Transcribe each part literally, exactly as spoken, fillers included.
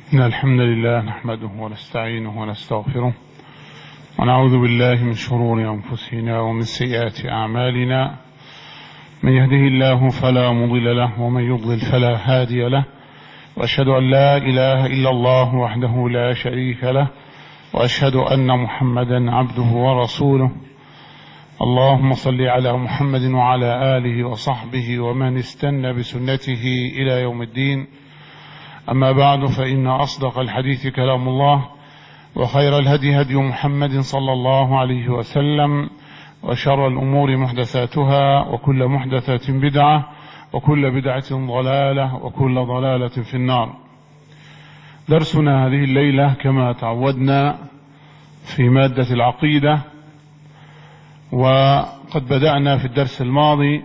إن الحمد لله نحمده ونستعينه ونستغفره ونعوذ بالله من شرور أنفسنا ومن سيئات أعمالنا. من يهده الله فلا مضل له ومن يضلل فلا هادي له، وأشهد أن لا إله إلا الله وحده لا شريك له، وأشهد أن محمدا عبده ورسوله. اللهم صل على محمد وعلى آله وصحبه ومن استنى بسنته إلى يوم الدين. أما بعد، فإن أصدق الحديث كلام الله، وخير الهدي هدي محمد صلى الله عليه وسلم، وشر الأمور محدثاتها، وكل محدثة بدعة، وكل بدعة ضلالة، وكل ضلالة في النار. درسنا هذه الليلة كما تعودنا في مادة العقيدة، وقد بدأنا في الدرس الماضي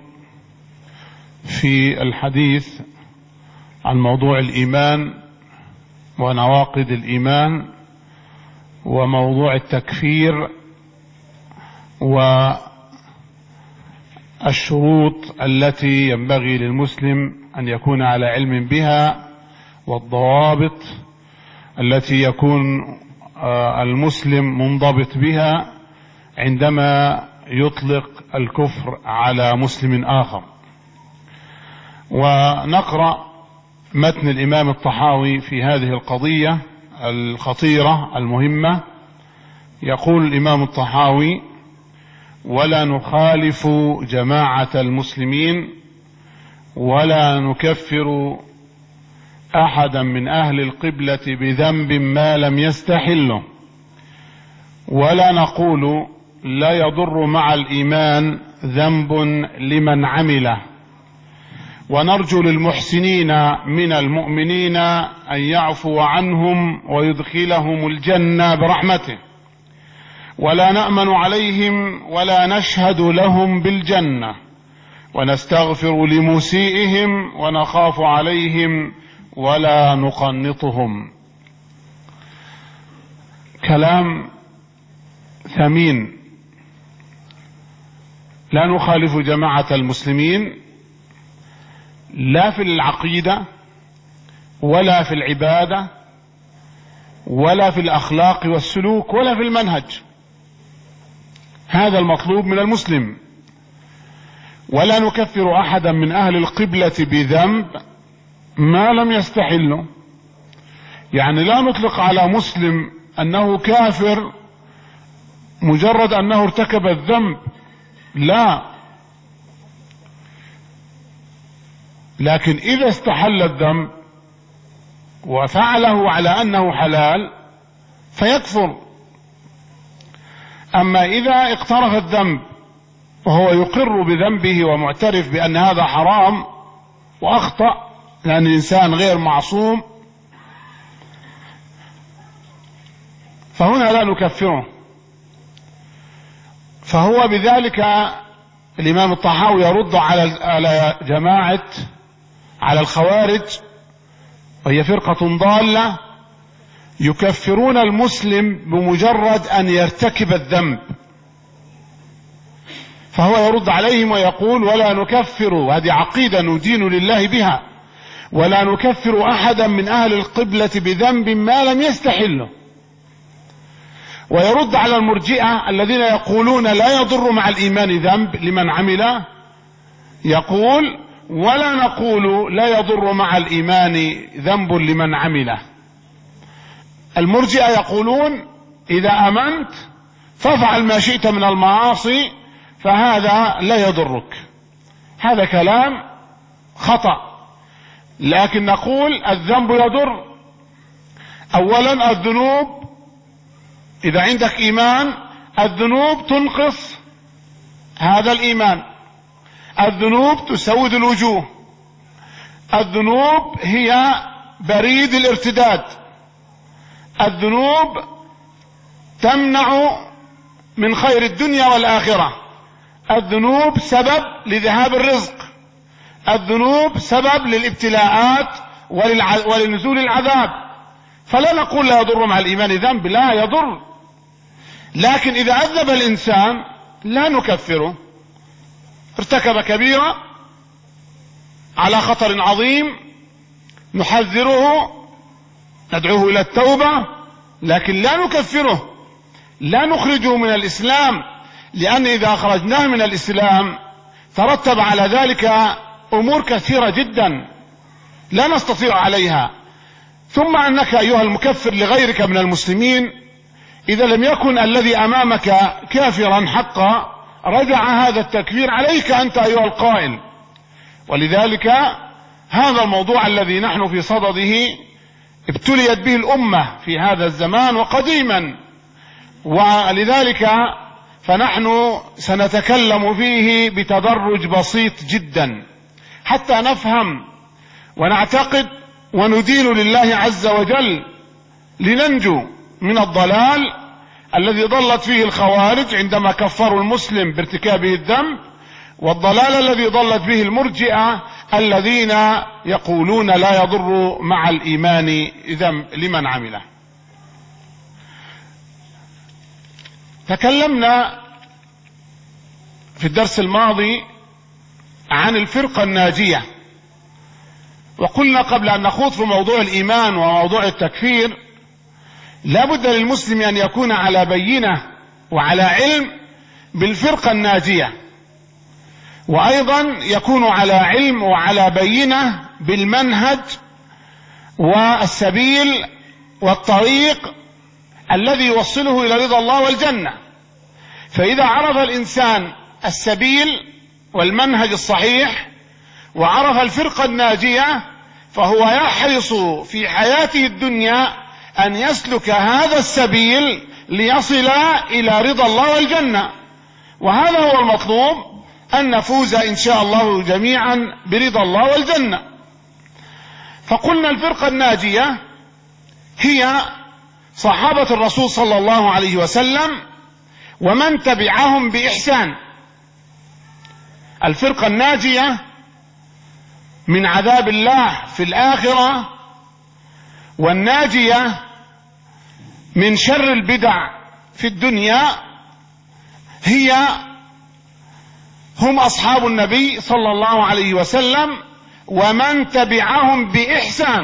في الحديث عن موضوع الإيمان ونواقض الإيمان وموضوع التكفير والشروط التي ينبغي للمسلم أن يكون على علم بها، والضوابط التي يكون المسلم منضبط بها عندما يطلق الكفر على مسلم آخر. ونقرأ متن الإمام الطحاوي في هذه القضية الخطيرة المهمة. يقول الإمام الطحاوي: ولا نخالف جماعة المسلمين، ولا نكفر أحدا من أهل القبلة بذنب ما لم يستحله، ولا نقول لا يضر مع الإيمان ذنب لمن عمله، ونرجو للمحسنين من المؤمنين أن يعفو عنهم ويدخلهم الجنة برحمته، ولا نأمن عليهم ولا نشهد لهم بالجنة، ونستغفر لمسيئهم ونخاف عليهم ولا نقنطهم. كلام ثمين. لا نخالف جماعة المسلمين لا في العقيدة ولا في العبادة ولا في الأخلاق والسلوك ولا في المنهج. هذا المطلوب من المسلم. ولا نكفر أحدا من أهل القبلة بذنب ما لم يستحله، يعني لا نطلق على مسلم أنه كافر مجرد أنه ارتكب الذنب، لا، لكن إذا استحل الذنب وفعله على أنه حلال فيكفر. أما إذا اقترف الذنب وهو يقر بذنبه ومعترف بأن هذا حرام وأخطأ، لأن الإنسان غير معصوم، فهنا لا نكفره. فهو بذلك الإمام الطحاوي يرد على جماعة على الخوارج، وهي فرقة ضالة يكفرون المسلم بمجرد أن يرتكب الذنب. فهو يرد عليهم ويقول: ولا نكفر، هذه عقيدة ندين لله بها، ولا نكفر أحدا من أهل القبلة بذنب ما لم يستحله. ويرد على المرجئة الذين يقولون لا يضر مع الإيمان ذنب لمن عمله، يقول: ولا نقول لا يضر مع الإيمان ذنب لمن عمله. المرجئة يقولون: إذا آمنت فافعل ما شئت من المعاصي فهذا لا يضرك. هذا كلام خطأ. لكن نقول الذنب يضر. أولا الذنوب، إذا عندك إيمان الذنوب تنقص هذا الإيمان. الذنوب تسود الوجوه. الذنوب هي بريد الارتداد. الذنوب تمنع من خير الدنيا والآخرة. الذنوب سبب لذهاب الرزق. الذنوب سبب للابتلاءات ولنزول العذاب. فلا نقول لا يضر مع الإيمان ذنب، لا يضر. لكن إذا أذنب الإنسان لا نكفره. ارتكب كبيرة على خطر عظيم نحذره ندعوه إلى التوبة، لكن لا نكفره، لا نخرجه من الإسلام، لأن إذا أخرجناه من الإسلام ترتب على ذلك أمور كثيرة جدا لا نستطيع عليها. ثم أنك أيها المكفر لغيرك من المسلمين، إذا لم يكن الذي أمامك كافرا حقا رجع هذا التكفير عليك أنت أيها القائل. ولذلك هذا الموضوع الذي نحن في صدده ابتليت به الأمة في هذا الزمان وقديما، ولذلك فنحن سنتكلم فيه بتدرج بسيط جدا حتى نفهم ونعتقد وندين لله عز وجل، لننجو من الضلال الذي ضلت فيه الخوارج عندما كفروا المسلم بارتكابه الذنب، والضلال الذي ضلت به المرجئة الذين يقولون لا يضر مع الإيمان ذنب لمن عمله. تكلمنا في الدرس الماضي عن الفرقة الناجية، وقلنا قبل أن نخوض في موضوع الإيمان وموضوع التكفير لا بد للمسلم أن يكون على بينة وعلى علم بالفرقة الناجية، وأيضا يكون على علم وعلى بينة بالمنهج والسبيل والطريق الذي يوصله إلى رضا الله والجنة. فإذا عرف الإنسان السبيل والمنهج الصحيح وعرف الفرقة الناجية فهو يحرص في حياته الدنيا أن يسلك هذا السبيل ليصل إلى رضا الله والجنة، وهذا هو المطلوب، أن نفوز إن شاء الله جميعا برضا الله والجنة. فقلنا الفرقة الناجية هي صحابة الرسول صلى الله عليه وسلم ومن تبعهم بإحسان. الفرقة الناجية من عذاب الله في الآخرة، والناجية من شر البدع في الدنيا هي هم أصحاب النبي صلى الله عليه وسلم ومن تبعهم بإحسان،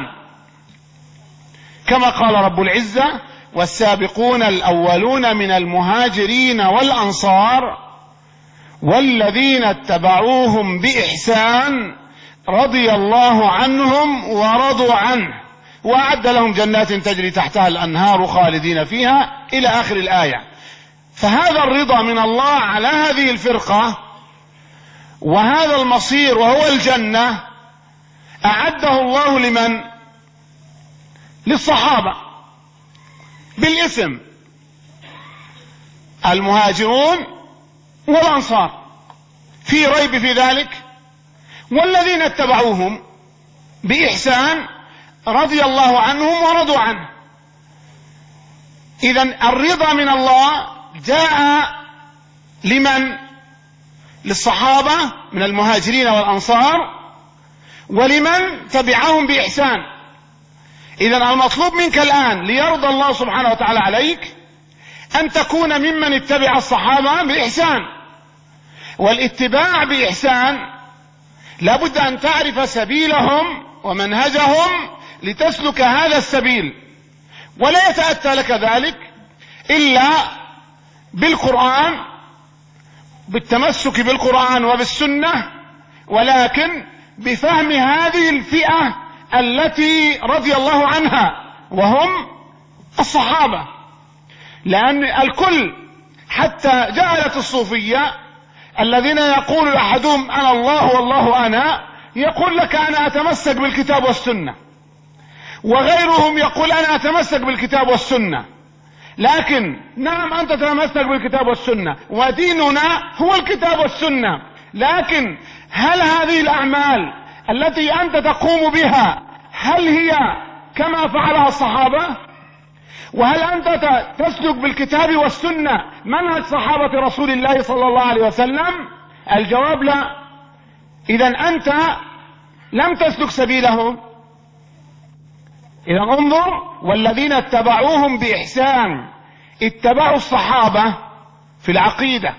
كما قال رب العزة: والسابقون الأولون من المهاجرين والأنصار والذين اتبعوهم بإحسان رضي الله عنهم ورضوا عنه وأعد لهم جنات تجري تحتها الأنهار خالدين فيها إلى آخر الآية. فهذا الرضا من الله على هذه الفرقة وهذا المصير وهو الجنة أعده الله لمن؟ للصحابة بالاسم، المهاجرون والأنصار، في ريب في ذلك، والذين اتبعوهم بإحسان رضي الله عنهم ورضوا عنه. إذن الرضا من الله جاء لمن؟ للصحابة من المهاجرين والأنصار ولمن تبعهم بإحسان. إذن المطلوب منك الآن ليرضى الله سبحانه وتعالى عليك أن تكون ممن اتبع الصحابة بإحسان، والاتباع بإحسان لا بد أن تعرف سبيلهم ومنهجهم لتسلك هذا السبيل، ولا يتأتى لك ذلك إلا بالقرآن، بالتمسك بالقرآن وبالسنة، ولكن بفهم هذه الفئة التي رضي الله عنها وهم الصحابة. لأن الكل حتى جعلت الصوفية الذين يقول أحدهم أنا الله والله أنا، يقول لك أنا أتمسك بالكتاب والسنة، وغيرهم يقول أنا أتمسك بالكتاب والسنة. لكن نعم أنت تتمسك بالكتاب والسنة وديننا هو الكتاب والسنة، لكن هل هذه الأعمال التي أنت تقوم بها هل هي كما فعلها الصحابة؟ وهل أنت تسلك بالكتاب والسنة منهج صحابة رسول الله صلى الله عليه وسلم؟ الجواب لا. إذن أنت لم تسلك سبيلهم. إذن انظر: والذين اتبعوهم بإحسان، اتبعوا الصحابة في العقيدة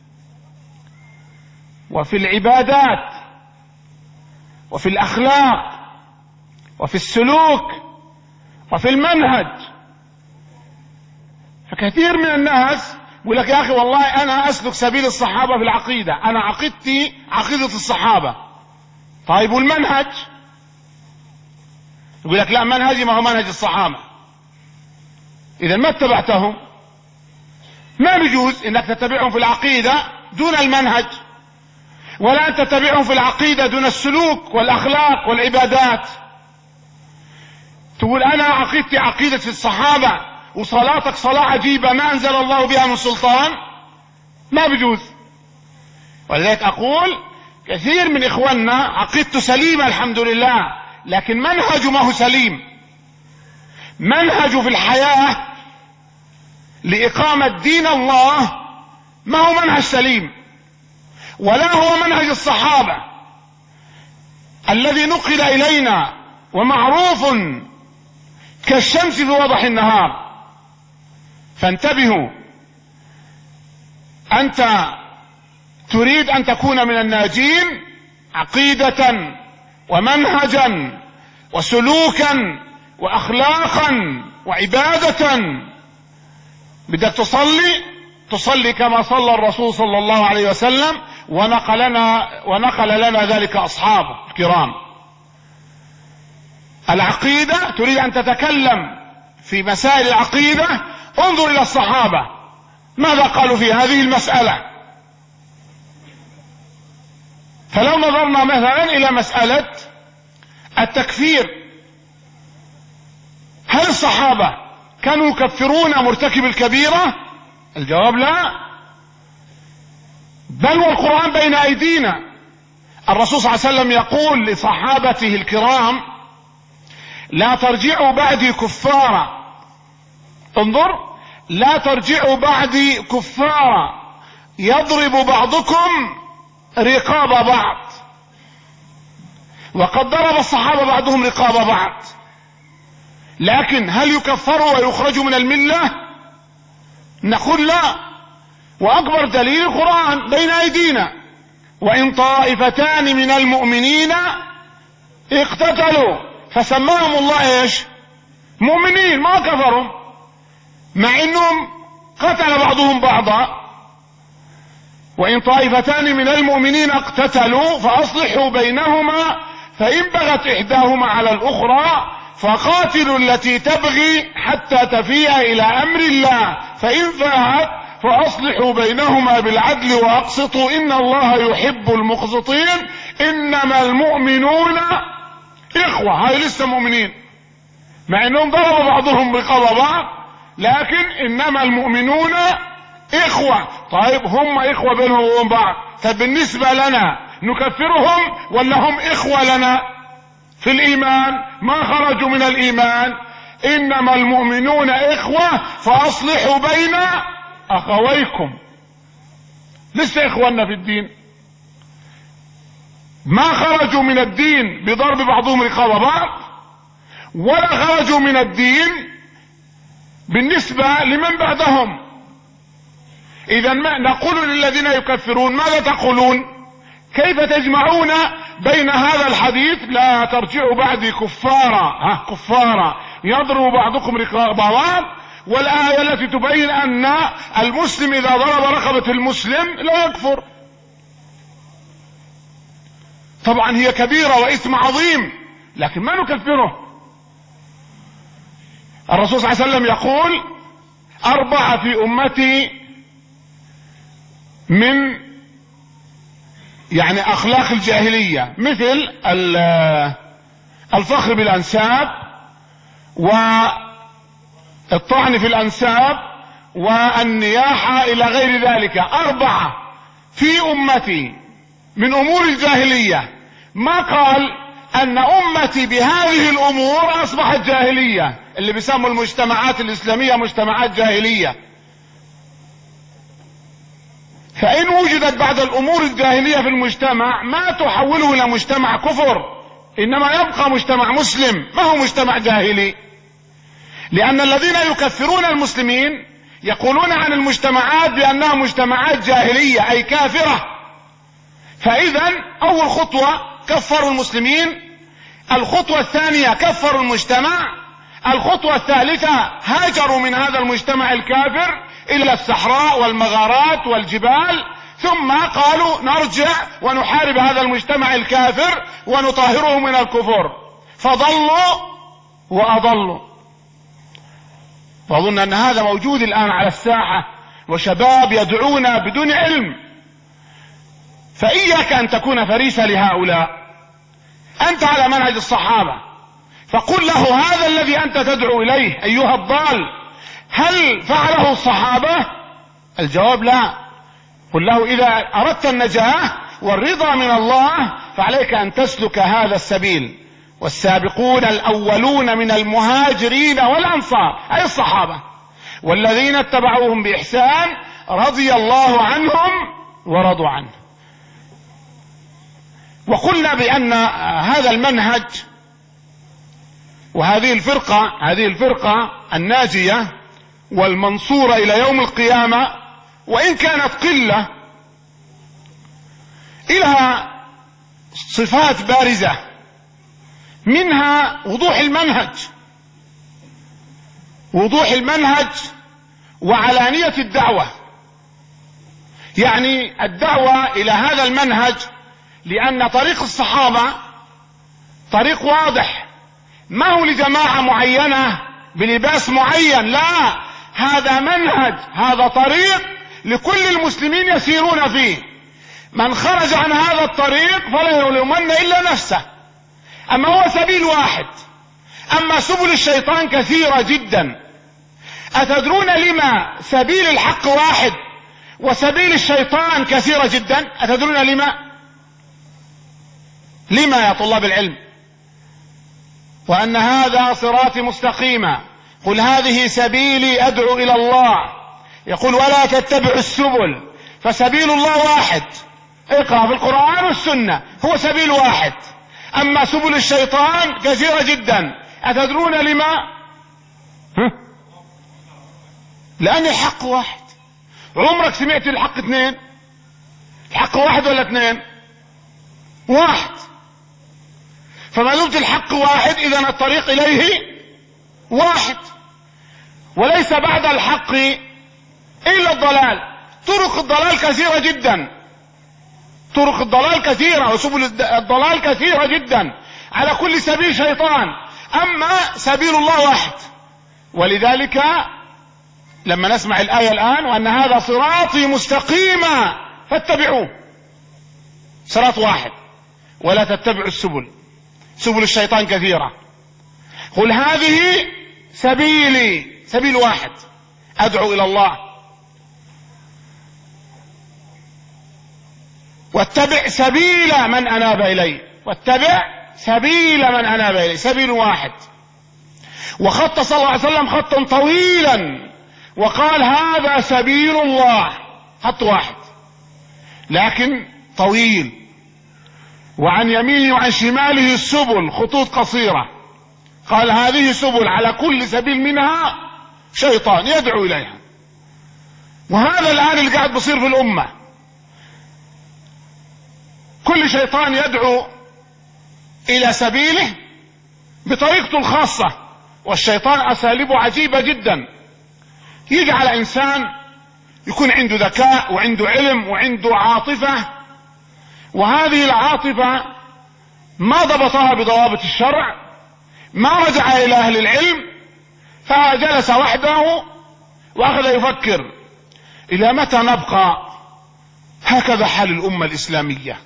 وفي العبادات وفي الأخلاق وفي السلوك وفي المنهج. فكثير من الناس يقول لك يا أخي والله أنا أسلك سبيل الصحابة في العقيدة، أنا عقيدتي عقيدة الصحابة. طيب والمنهج؟ يقول لك لا، منهجي ما هو منهج الصحابة. إذا ما اتبعتهم ما بيجوز إنك تتبعهم في العقيدة دون المنهج، ولا أن تتبعهم في العقيدة دون السلوك والأخلاق والعبادات. تقول أنا عقيدتي عقيدة في الصحابة وصلاتك صلاة عجيبة ما أنزل الله بها من سلطان، ما بيجوز. ولذلك أقول كثير من إخواننا عقيدته سليمة الحمد لله، لكن منهجه ما هو سليم. منهجه في الحياة لإقامة دين الله ما هو منهج سليم، ولا هو منهج الصحابة الذي نقل إلينا ومعروف كالشمس في وضح النهار. فانتبهوا، أنت تريد أن تكون من الناجين عقيدة ومنهجا وسلوكا وأخلاقا وعبادة. بدك تصلي تصلي كما صلى الرسول صلى الله عليه وسلم، ونقلنا ونقل لنا ذلك أصحابه الكرام. العقيدة تريد أن تتكلم في مسائل العقيدة، انظر إلى الصحابة ماذا قالوا في هذه المسألة. فلو نظرنا مثلا إلى مسألة التكفير، هل الصحابة كانوا يكفرون مرتكب الكبيرة؟ الجواب لا، بل والقرآن بين أيدينا. الرسول صلى الله عليه وسلم يقول لصحابته الكرام لا ترجعوا بعدي كفارا. انظر، لا ترجعوا بعدي كفارا يضرب بعضكم رقاب بعض. وقد ضرب الصحابة بعضهم رقاب بعض، لكن هل يكفروا ويخرجوا من الملة؟ نقول لا. وأكبر دليل القرآن بين أيدينا، وإن طائفتان من المؤمنين اقتتلوا فسماهم الله ايش؟ مؤمنين، ما كفروا، مع انهم قتل بعضهم بعضا. وإن طائفتان من المؤمنين اقتتلوا فأصلحوا بينهما فإن بغت إحداهما على الأخرى فقاتلوا التي تبغي حتى تفيء إلى أمر الله فإن فاءت فأصلحوا بينهما بالعدل وأقسطوا إن الله يحب المقسطين. إنما المؤمنون إخوة، هاي لسه مؤمنين مع إنهم ضربوا بعضهم رقاب بعض، لكن إنما المؤمنون إخوة. طيب هم إخوة بينهم وبين بعض، فبالنسبة لنا نكفرهم ولا هم إخوة لنا في الإيمان؟ ما خرجوا من الإيمان. إنما المؤمنون إخوة فأصلحوا بين أخويكم، لسه إخواننا في الدين، ما خرجوا من الدين بضرب بعضهم رقاب بعض، ولا خرجوا من الدين بالنسبة لمن بعدهم. إذا ما نقول للذين يكفرون ماذا تقولون؟ كيف تجمعون بين هذا الحديث لا ترجعوا بعدي كفارا ها كفارا يضرب بعضكم رقاب بعض، والآية التي تبين أن المسلم إذا ضرب رقبة المسلم لا يكفر؟ طبعا هي كبيرة وإثم عظيم، لكن ما نكفره. الرسول صلى الله عليه وسلم يقول أربعة في أمتي من يعني أخلاق الجاهلية، مثل الفخر بالأنساب والطعن في الأنساب والنياحة إلى غير ذلك. أربعة في أمتي من أمور الجاهلية، ما قال أن أمتي بهذه الأمور أصبحت جاهلية، اللي بيسموا المجتمعات الإسلامية مجتمعات جاهلية. فإن وجدت بعد الأمور الجاهلية في المجتمع ما تحوله إلى مجتمع كفر، إنما يبقى مجتمع مسلم، ما هو مجتمع جاهلي. لأن الذين يكفرون المسلمين يقولون عن المجتمعات بأنها مجتمعات جاهلية أي كافرة. فإذا أول خطوة كفروا المسلمين، الخطوة الثانية كفروا المجتمع، الخطوة الثالثة هاجروا من هذا المجتمع الكافر إلى الصحراء والمغارات والجبال، ثم قالوا نرجع ونحارب هذا المجتمع الكافر ونطهره من الكفر، فضلوا وأضلوا. وأظن أن هذا موجود الآن على الساحة، وشباب يدعون بدون علم. فإياك أن تكون فريسة لهؤلاء، أنت على منهج الصحابة، فقل له هذا الذي أنت تدعو إليه أيها الضال هل فعله الصحابة؟ الجواب لا. قل له إذا أردت النجاة والرضا من الله فعليك أن تسلك هذا السبيل. والسابقون الأولون من المهاجرين والأنصار أي الصحابة والذين اتبعوهم بإحسان رضي الله عنهم ورضوا عنه. وقلنا بأن هذا المنهج وهذه الفرقة هذه الفرقة الناجية والمنصورة إلى يوم القيامة وإن كانت قلة لها صفات بارزة، منها وضوح المنهج وضوح المنهج وعلانية الدعوة. يعني الدعوة إلى هذا المنهج، لأن طريق الصحابة طريق واضح، ما هو لجماعة معينة بلباس معين، لا، هذا منهج، هذا طريق لكل المسلمين يسيرون فيه. من خرج عن هذا الطريق فلا يلومن إلا نفسه. أما هو سبيل واحد، أما سبل الشيطان كثيرة جدا. أتدرون لما سبيل الحق واحد وسبيل الشيطان كثيرة جدا؟ أتدرون لما؟ لما يا طلاب العلم؟ وأن هذا صراطي مستقيما قل هذه سبيلي أدعو إلى الله. يقول ولا تتبعوا السبل فسبيل الله واحد. اقرأ في القرآن والسنة، هو سبيل واحد. أما سبل الشيطان كثيرة جدا. أتدرون لما؟ ها؟ لأن الحق واحد. عمرك سمعت الحق اثنين؟ الحق واحد ولا اثنين؟ واحد. فما دمت الحق واحد إذن الطريق إليه واحد، وليس بعد الحق إلا الضلال. طرق الضلال كثيرة جدا، طرق الضلال كثيرة وسبل الضلال كثيرة جدا على كل سبيل شيطان، أما سبيل الله واحد. ولذلك لما نسمع الآية الآن وأن هذا صراطي مستقيما فاتبعوه، صراط واحد، ولا تتبعوا السبل، سبل الشيطان كثيرة. قل هذه سبيلي، سبيل واحد أدعو إلى الله، واتبع سبيل من أناب إلي، واتبع سبيل من أناب إلي، سبيل واحد. وخط صلى الله عليه وسلم خطا طويلا وقال هذا سبيل الله، خط واحد لكن طويل، وعن يمينه وعن شماله السبل خطوط قصيرة. قال هذه سبل على كل سبيل منها شيطان يدعو إليها. وهذا الآن اللي قاعد بصير في الأمة، كل شيطان يدعو إلى سبيله بطريقته الخاصة. والشيطان أساليبه عجيبة جدا، يجعل إنسان يكون عنده ذكاء وعنده علم وعنده عاطفة، وهذه العاطفة ما ضبطها بضوابط الشرع، ما رجع إلى أهل العلم، فجلس وحده وأخذ يفكر إلى متى نبقى هكذا حال الأمة الإسلامية،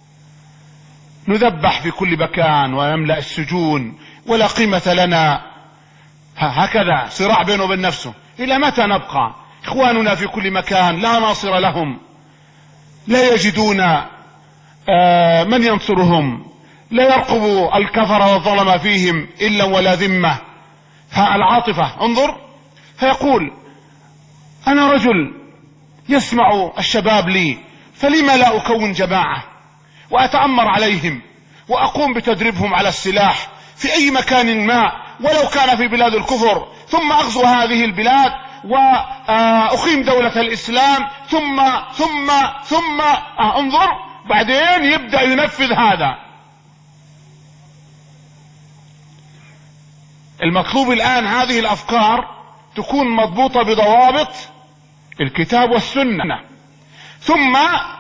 نذبح في كل مكان ويملأ السجون ولا قيمة لنا، هكذا صراع بينه وبين نفسه. إلى متى نبقى؟ إخواننا في كل مكان لا ناصر لهم، لا يجدون من ينصرهم، لا يرقب الكفر والظلم فيهم إلا ولا ذمة. فالعاطفة انظر، فيقول أنا رجل يسمع الشباب لي، فلما لا أكون جماعة وأتأمر عليهم وأقوم بتدريبهم على السلاح في أي مكان ما ولو كان في بلاد الكفر، ثم أغزو هذه البلاد وأقيم دولة الإسلام، ثم ثم ثم انظر، بعدين يبدأ ينفذ هذا. المطلوب الآن هذه الأفكار تكون مضبوطة بضوابط الكتاب والسنة، ثم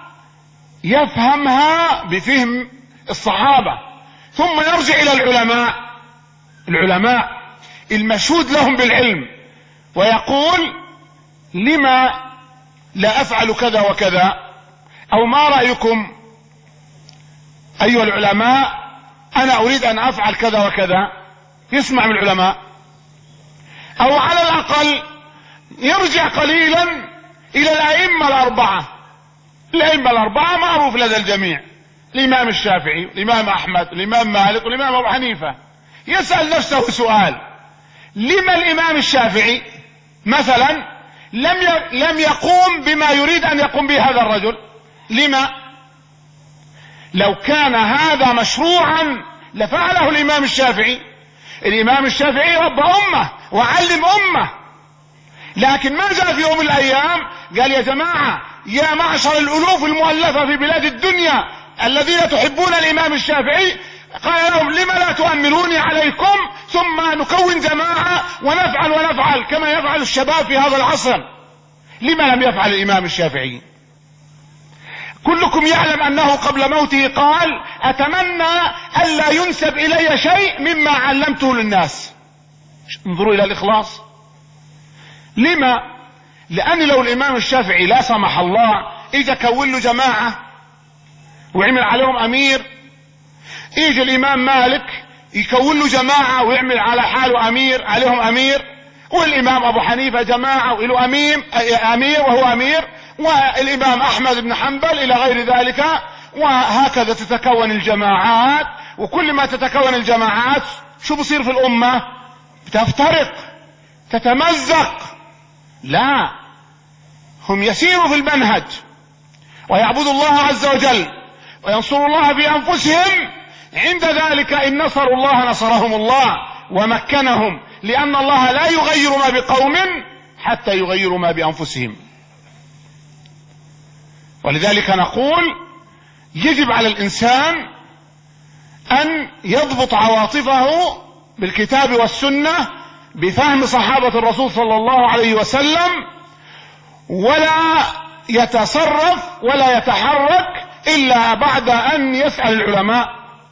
يفهمها بفهم الصحابة، ثم يرجع إلى العلماء العلماء المشهود لهم بالعلم ويقول: لما لا أفعل كذا وكذا؟ أو ما رأيكم أيها العلماء؟ أنا أريد أن أفعل كذا وكذا. يسمع من العلماء، أو على الأقل يرجع قليلا إلى الأئمة الأربعة. الأئمة الأربعة معروف لدى الجميع: الإمام الشافعي، الإمام أحمد، الإمام مالك، والإمام أبو حنيفة. يسأل نفسه سؤال: لما الإمام الشافعي مثلا لم لم يقوم بما يريد أن يقوم به هذا الرجل؟ لما؟ لو كان هذا مشروعا لفعله الإمام الشافعي. الإمام الشافعي رب أمة وعلم أمة، لكن ما جاء في يوم من الأيام قال: يا جماعة، يا معشر الألوف المؤلفة في بلاد الدنيا الذين تحبون الإمام الشافعي، قال لهم: لما لا تؤمروني عليكم ثم نكون جماعة ونفعل ونفعل كما يفعل الشباب في هذا العصر؟ لما لم يفعل الإمام الشافعي؟ كلكم يعلم أنه قبل موته قال: أتمنى ألا ينسب إلي شيء مما علمته للناس. انظروا إلى الإخلاص. لما؟ لأن لو الإمام الشافعي لا سمح الله إذا كون له جماعة وعمل عليهم أمير، يجي الإمام مالك يكون له جماعة ويعمل على حاله أمير عليهم أمير، والإمام أبو حنيفة جماعة وله أمير أمير وهو أمير، والإمام أحمد بن حنبل إلى غير ذلك، وهكذا تتكون الجماعات. وكل ما تتكون الجماعات شو بصير في الأمة؟ تفترق، تتمزق. لا، هم يسيروا في المنهج ويعبدوا الله عز وجل وينصروا الله بأنفسهم. عند ذلك إن نصروا الله نصرهم الله ومكنهم، لأن الله لا يغير ما بقوم حتى يغيروا ما بأنفسهم. ولذلك نقول: يجب على الإنسان أن يضبط عواطفه بالكتاب والسنة بفهم صحابة الرسول صلى الله عليه وسلم، ولا يتصرف ولا يتحرك إلا بعد أن يسأل العلماء،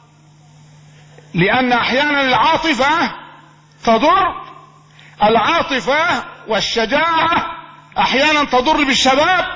لأن أحيانا العاطفة تضر. العاطفة والشجاعة أحيانا تضر بالشباب،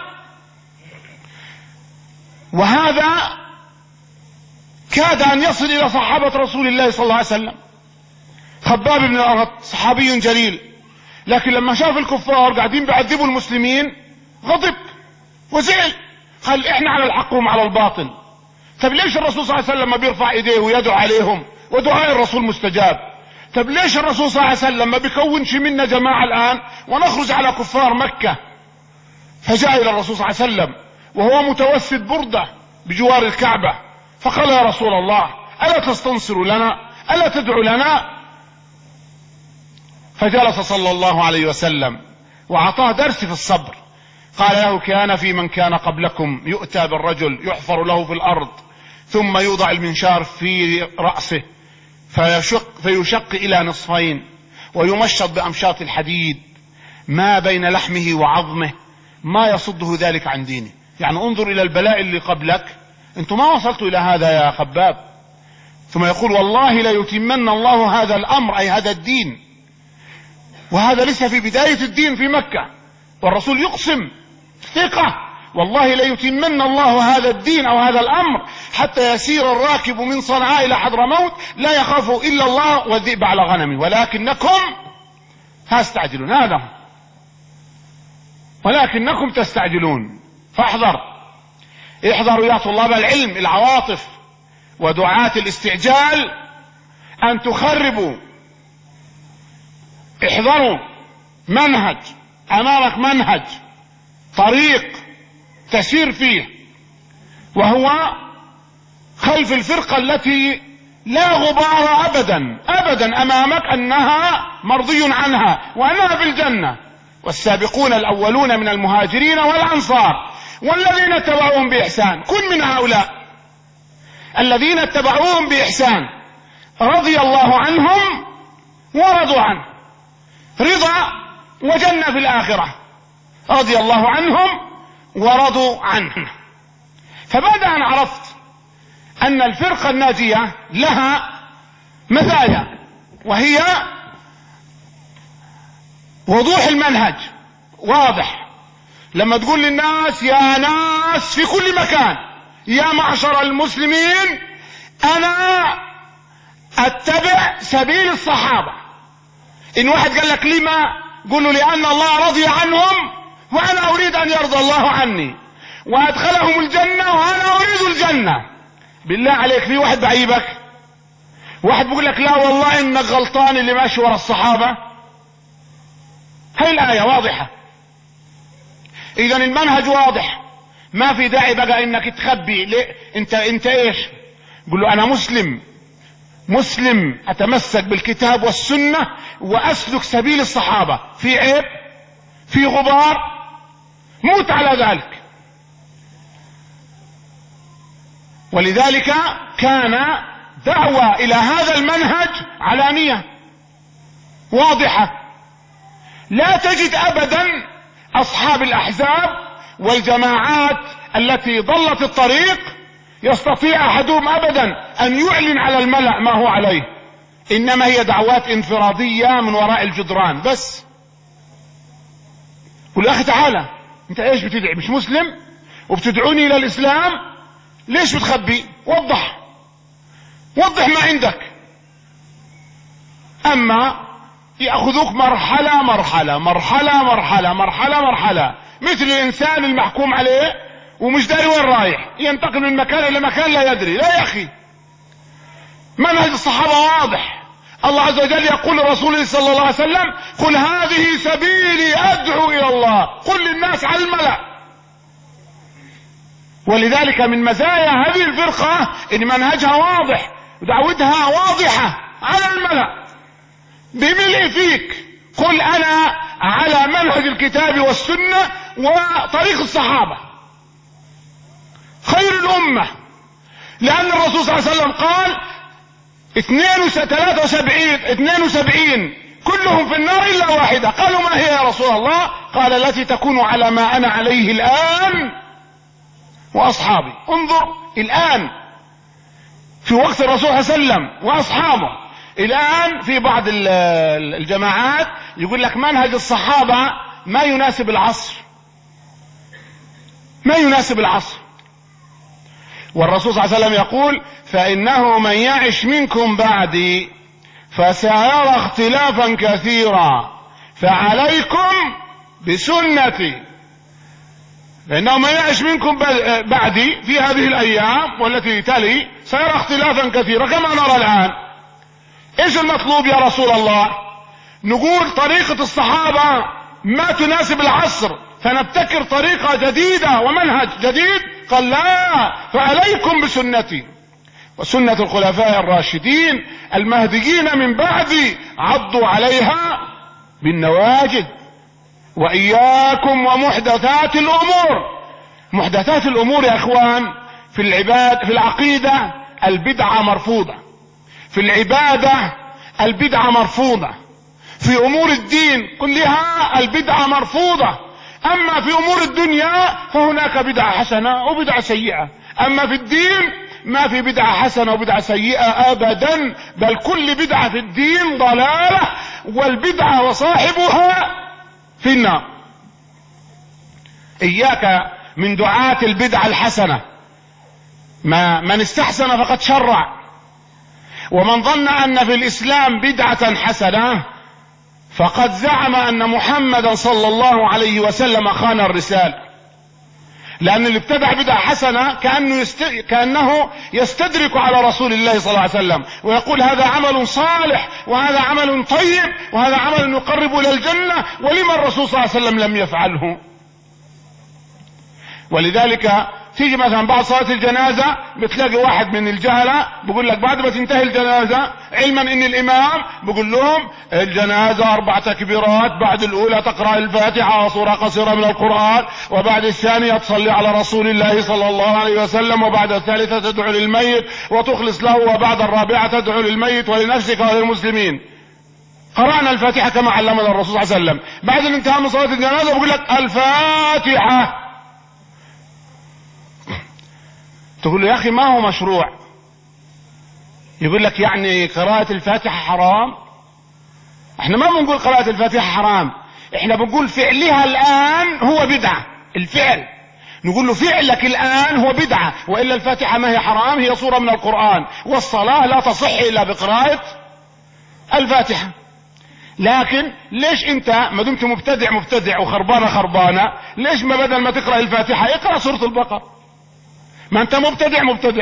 وهذا كاد أن يصل إلى صحابة رسول الله صلى الله عليه وسلم. خباب بن الأرط صحابي جليل، لكن لما شاف الكفار قاعدين بيعذبوا المسلمين غضب وزعل، قال: احنا على الحق وهم على الباطل. طب ليش الرسول صلى الله عليه وسلم ما بيرفع ايديه ويدعو عليهم ودعاء الرسول مستجاب؟ طب ليش الرسول صلى الله عليه وسلم ما بيكونش منا جماعة الآن ونخرج على كفار مكة؟ فجاء إلى الرسول صلى الله عليه وسلم وهو متوسد بردة بجوار الكعبة، فقال: يا رسول الله، ألا تستنصر لنا؟ ألا تدعو لنا؟ فجلس صلى الله عليه وسلم وأعطاه درس في الصبر. قال له: كان في من كان قبلكم يؤتى بالرجل يحفر له في الأرض ثم يوضع المنشار في رأسه فيشق, فيشق إلى نصفين ويمشط بأمشاط الحديد ما بين لحمه وعظمه، ما يصده ذلك عن دينه. يعني انظر إلى البلاء اللي قبلك، انتم ما وصلتوا إلى هذا يا خباب. ثم يقول: والله لا يتمن الله هذا الأمر، أي هذا الدين، وهذا لسه في بداية الدين في مكة، والرسول يقسم ثقة: والله لا يتمن الله هذا الدين أو هذا الأمر حتى يسير الراكب من صنعاء إلى حضرموت لا يخاف إلا الله والذئب على غنمه، ولكنكم تستعجلون. هذا ولكنكم تستعجلون. فاحذر، احذروا يا طلاب العلم العواطف ودعاة الاستعجال أن تخربوا. احذروا، منهج أمامك، منهج طريق تسير فيه، وهو خلف الفرقة التي لا غبار أبدا أبدا أمامك أنها مرضي عنها وأنها في الجنة. والسابقون الأولون من المهاجرين والأنصار والذين اتبعوهم بإحسان، كن من هؤلاء الذين اتبعوهم بإحسان رضي الله عنهم ورضوا عنه، رضا وجنة في الآخرة، رضي الله عنهم ورضوا عنه. فبعد أن عرفت أن الفرقة الناجية لها مزايا، وهي وضوح المنهج واضح. لما تقول للناس يا ناس في كل مكان يا معشر المسلمين أنا أتبع سبيل الصحابة، إن واحد قال لك لما، قولوا لأن الله رضي عنهم وأنا أريد أن يرضى الله عني، وأدخلهم الجنة وأنا أريد الجنة. بالله عليك في واحد بعيبك؟ واحد بيقول لك لا والله إنك غلطان اللي ماشي ورا الصحابة. هاي الآية واضحة، إذا المنهج واضح، ما في داعي بقى إنك تخبي. ليه؟ أنت أنت إيش؟ قل له أنا مسلم، مسلم أتمسك بالكتاب والسنة وأسلك سبيل الصحابة. في عيب؟ في غبار؟ موت على ذلك. ولذلك كان دعوة إلى هذا المنهج علانية واضحة. لا تجد أبدا أصحاب الأحزاب والجماعات التي ضلت الطريق يستطيع أحدهم أبدا أن يعلن على الملأ ما هو عليه، إنما هي دعوات انفرادية من وراء الجدران بس. قل أخي تعالى، أنت إيش بتدعي؟ مش مسلم وبتدعوني إلى الإسلام؟ ليش بتخبي؟ وضح وضح ما عندك. أما يأخذوك مرحلة مرحلة مرحلة مرحلة مرحلة مرحلة، مثل الإنسان المحكوم عليه ومش داري وين رايح، ينتقل من مكان إلى مكان لا يدري. لا يا أخي، منهج الصحابة واضح. الله عز وجل يقول لرسوله صلى الله عليه وسلم قل هذه سبيلي أدعو إلى الله، قل للناس على الملأ. ولذلك من مزايا هذه الفرقة إن منهجها واضح ودعوتها واضحة على الملأ بملء فيك. قل أنا على منهج الكتاب والسنة وطريق الصحابة خير الأمة، لأن الرسول صلى الله عليه وسلم قال اثنين وثلاثة وسبعين اثنين وسبعين كلهم في النار إلا واحدة. قالوا ما هي يا رسول الله؟ قال التي تكون على ما أنا عليه الآن وأصحابي. انظر الآن في وقت الرسول صلى الله عليه وسلم وأصحابه. الآن في بعض الجماعات يقول لك منهج الصحابة ما يناسب العصر، ما يناسب العصر. والرسول صلى الله عليه وسلم يقول فإنه من يعش منكم بعدي فسيرى اختلافا كثيرا فعليكم بسنتي. فإنه من يعش منكم بعدي في هذه الأيام والتي تلي سيرى اختلافا كثيرا كما نرى الآن. ايش المطلوب يا رسول الله؟ نقول طريقة الصحابة ما تناسب العصر فنبتكر طريقة جديدة ومنهج جديد؟ قال لا، فعليكم بسنتي وسنة الخلفاء الراشدين المهديين من بعدي عضوا عليها بالنواجذ وإياكم ومحدثات الأمور. محدثات الأمور يا أخوان في العباد في العقيدة البدعة مرفوضة، في العبادة البدعة مرفوضة، في أمور الدين كلها البدعة مرفوضة. أما في أمور الدنيا فهناك بدعة حسنة وبدعة سيئة، أما في الدين ما في بدعة حسنة وبدعة سيئة أبدا، بل كل بدعة في الدين ضلالة والبدعة وصاحبها في النار. إياك من دعاة البدعة الحسنة، ما من استحسن فقد شرع، ومن ظن أن في الإسلام بدعة حسنة فقد زعم أن محمدا صلى الله عليه وسلم خان الرسالة. لأن اللي ابتدع بدعة حسنة كأنه, يست... كأنه يستدرك على رسول الله صلى الله عليه وسلم ويقول هذا عمل صالح وهذا عمل طيب وهذا عمل يقرب إلى الجنة، ولما الرسول صلى الله عليه وسلم لم يفعله؟ ولذلك تيجي مثلا بعد صلاة الجنازة بتلاقي واحد من الجهلة بيقول لك بعد ما تنتهي الجنازة علما ان الامام بيقول لهم الجنازة اربع تكبيرات، بعد الاولى تقرأ الفاتحة وصورة قصيرة من القرآن، وبعد الثانية تصلي على رسول الله صلى الله عليه وسلم، وبعد الثالثة تدعو للميت وتخلص له، وبعد الرابعة تدعو للميت ولنفسك وللمسلمين. قرأنا الفاتحة كما علمنا الرسول صلى الله عليه وسلم، بعد الانتهاء من صلاة الجنازة بقول لك الفاتحة. تقول له يا أخي ما هو مشروع؟ يقول لك يعني قراءة الفاتحة حرام؟ احنا ما بنقول قراءة الفاتحة حرام، احنا بنقول فعلها الآن هو بدعة. الفعل نقول له فعلك الآن هو بدعة، وإلا الفاتحة ما هي حرام، هي سورة من القرآن، والصلاة لا تصح إلا بقراءة الفاتحة. لكن ليش انت ما دمت مبتدع مبتدع وخربانة خربانة، ليش ما بدل ما تقرأ الفاتحة اقرأ سورة البقرة؟ ما انت مبتدع مبتدع.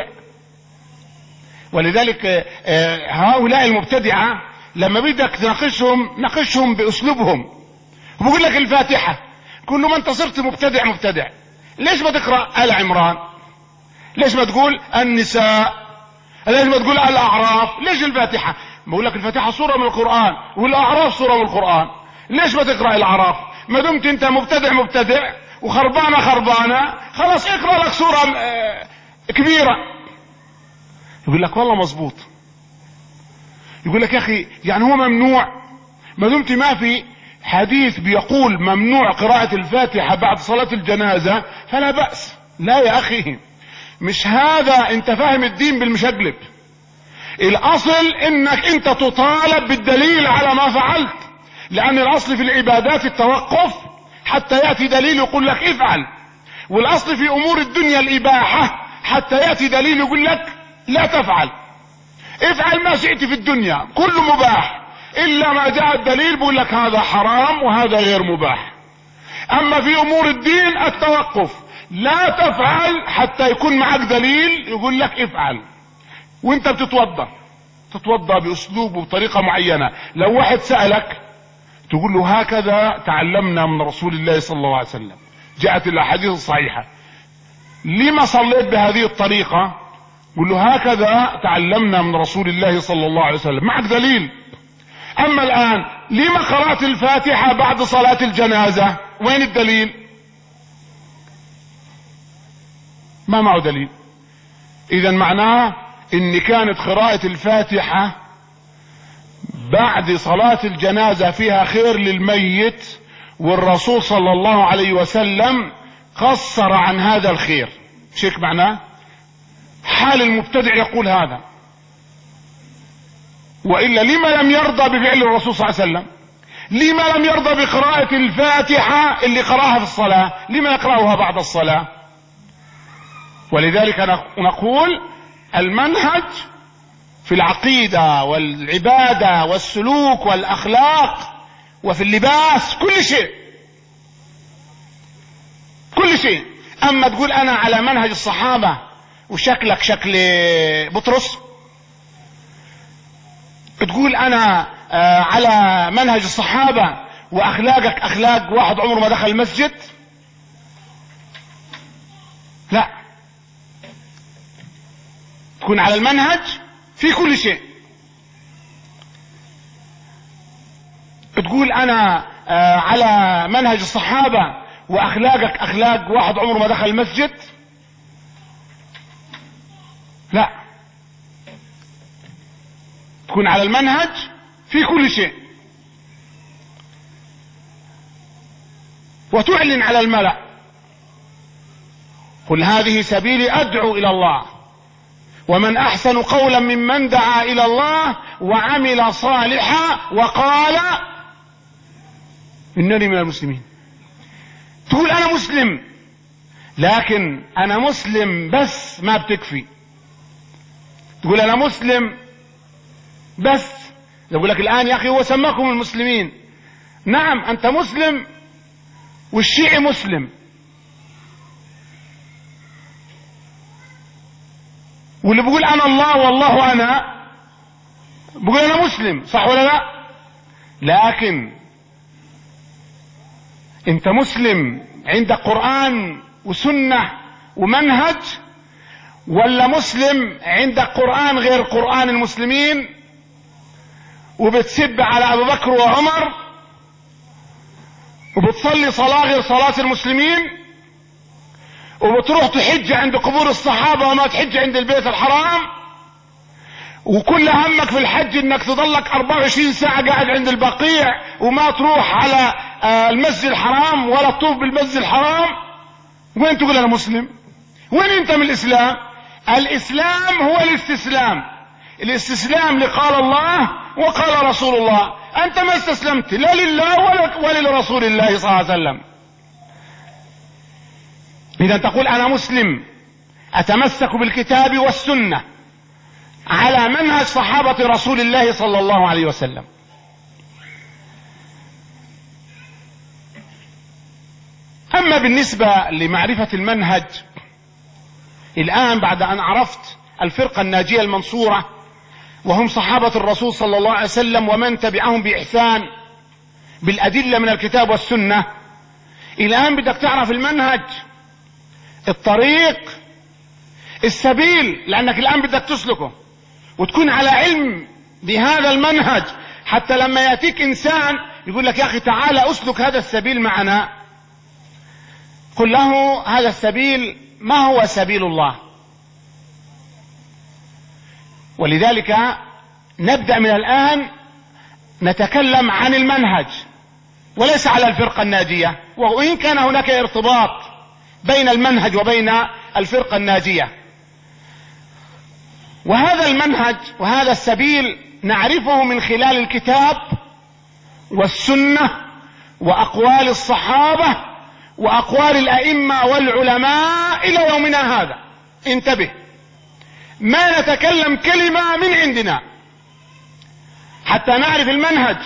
ولذلك هؤلاء المبتدعة لما بدك تناقشهم ناقشهم باسلوبهم، وبقول لك الفاتحة، كل ما انت صرت مبتدع مبتدع، ليش ما تقرأ آل عمران؟ ليش ما تقول النساء؟ ليش ما تقول الأعراف؟ ليش الفاتحة؟ بقول لك الفاتحة سورة من القرآن والأعراف سورة من القرآن، ليش ما تقرأ الأعراف؟ ما دمت انت مبتدع مبتدع وخربانة خربانة، خلاص اقرأ لك سورة كبيرة. يقول لك والله مظبوط. يقول لك يا اخي يعني هو ممنوع؟ ما دمت ما في حديث بيقول ممنوع قراءة الفاتحة بعد صلاة الجنازة فلا بأس. لا يا اخي، مش هذا، انت فاهم الدين بالمشقلب. الاصل انك انت تطالب بالدليل على ما فعلت، لان الاصل في العبادات التوقف حتى يأتي دليل يقول لك افعل، والاصل في امور الدنيا الاباحة حتى يأتي دليل يقول لك لا تفعل. افعل ما شئت في الدنيا، كل مباح الا ما جاء الدليل بيقول لك هذا حرام وهذا غير مباح. اما في امور الدين التوقف، لا تفعل حتى يكون معك دليل يقول لك افعل. وانت بتتوضا تتوضا باسلوب وبطريقة معينة، لو واحد سألك تقول له هكذا تعلمنا من رسول الله صلى الله عليه وسلم، جاءت الاحاديث الصحيحة، لما صليت بهذه الطريقة؟ قل له هكذا تعلمنا من رسول الله صلى الله عليه وسلم، معك دليل. اما الان لما قرأت الفاتحة بعد صلاة الجنازة؟ وين الدليل؟ ما معه دليل. اذا معناه ان كانت قراءة الفاتحة بعد صلاة الجنازة فيها خير للميت، والرسول صلى الله عليه وسلم قصر عن هذا الخير. شيك معناه حال المبتدع يقول هذا، وإلا لما لم يرضى بفعل الرسول صلى الله عليه وسلم؟ لما لم يرضى بقراءة الفاتحة اللي قرأها في الصلاة؟ لما يقرأها بعد الصلاة؟ ولذلك نقول المنهج في العقيدة والعبادة والسلوك والأخلاق وفي اللباس، كل شيء كل شيء. أما تقول أنا على منهج الصحابة وشكلك شكل بطرس، تقول أنا على منهج الصحابة وأخلاقك أخلاق واحد عمره ما دخل المسجد، لا، تكون على المنهج في كل شيء. تقول أنا على منهج الصحابة وأخلاقك أخلاق واحد عمره ما دخل المسجد، لا، تكون على المنهج في كل شيء، وتعلن على الملأ قل هذه سبيلي أدعو إلى الله ومن أحسن قولا ممن دعا إلى الله وعمل صالحا وقال إنني من المسلمين. تقول أنا مسلم، لكن أنا مسلم بس ما بتكفي. تقول أنا مسلم بس، يقول لك الآن يا أخي هو سماكم المسلمين. نعم أنت مسلم والشيعي مسلم، واللي بيقول أنا الله والله أنا بيقول أنا مسلم، صح ولا لا؟ لكن أنت مسلم عندك قرآن وسنة ومنهج، ولا مسلم عندك قرآن غير قرآن المسلمين وبتسب على أبو بكر وعمر وبتصلي صلاة غير صلاة المسلمين وبتروح تحج عند قبور الصحابة وما تحج عند البيت الحرام وكل همك في الحج انك تضلك أربعة وعشرين ساعة قاعد عند البقيع وما تروح على المسجد الحرام ولا تطوف بالمسجد الحرام، وين تقول انا مسلم؟ وين انت من الاسلام؟ الاسلام هو الاستسلام، الاستسلام لقال الله وقال رسول الله. انت ما استسلمت لا لله ولا لرسول الله صلى الله عليه وسلم. اذا تقول انا مسلم اتمسك بالكتاب والسنة على منهج صحابة رسول الله صلى الله عليه وسلم. اما بالنسبة لمعرفة المنهج، الان بعد ان عرفت الفرقة الناجية المنصورة وهم صحابة الرسول صلى الله عليه وسلم ومن تبعهم بإحسان بالأدلة من الكتاب والسنة، الآن بدك تعرف المنهج، الطريق، السبيل، لأنك الآن بدك تسلكه وتكون على علم بهذا المنهج، حتى لما يأتيك إنسان يقول لك يا أخي تعالى أسلك هذا السبيل معنا، قل له هذا السبيل ما هو سبيل الله. ولذلك نبدأ من الآن نتكلم عن المنهج وليس على الفرقة الناجية، وإن كان هناك ارتباط بين المنهج وبين الفرقة الناجية. وهذا المنهج وهذا السبيل نعرفه من خلال الكتاب والسنة وأقوال الصحابة وأقوال الأئمة والعلماء إلى يومنا هذا. انتبه، ما نتكلم كلمة من عندنا حتى نعرف المنهج،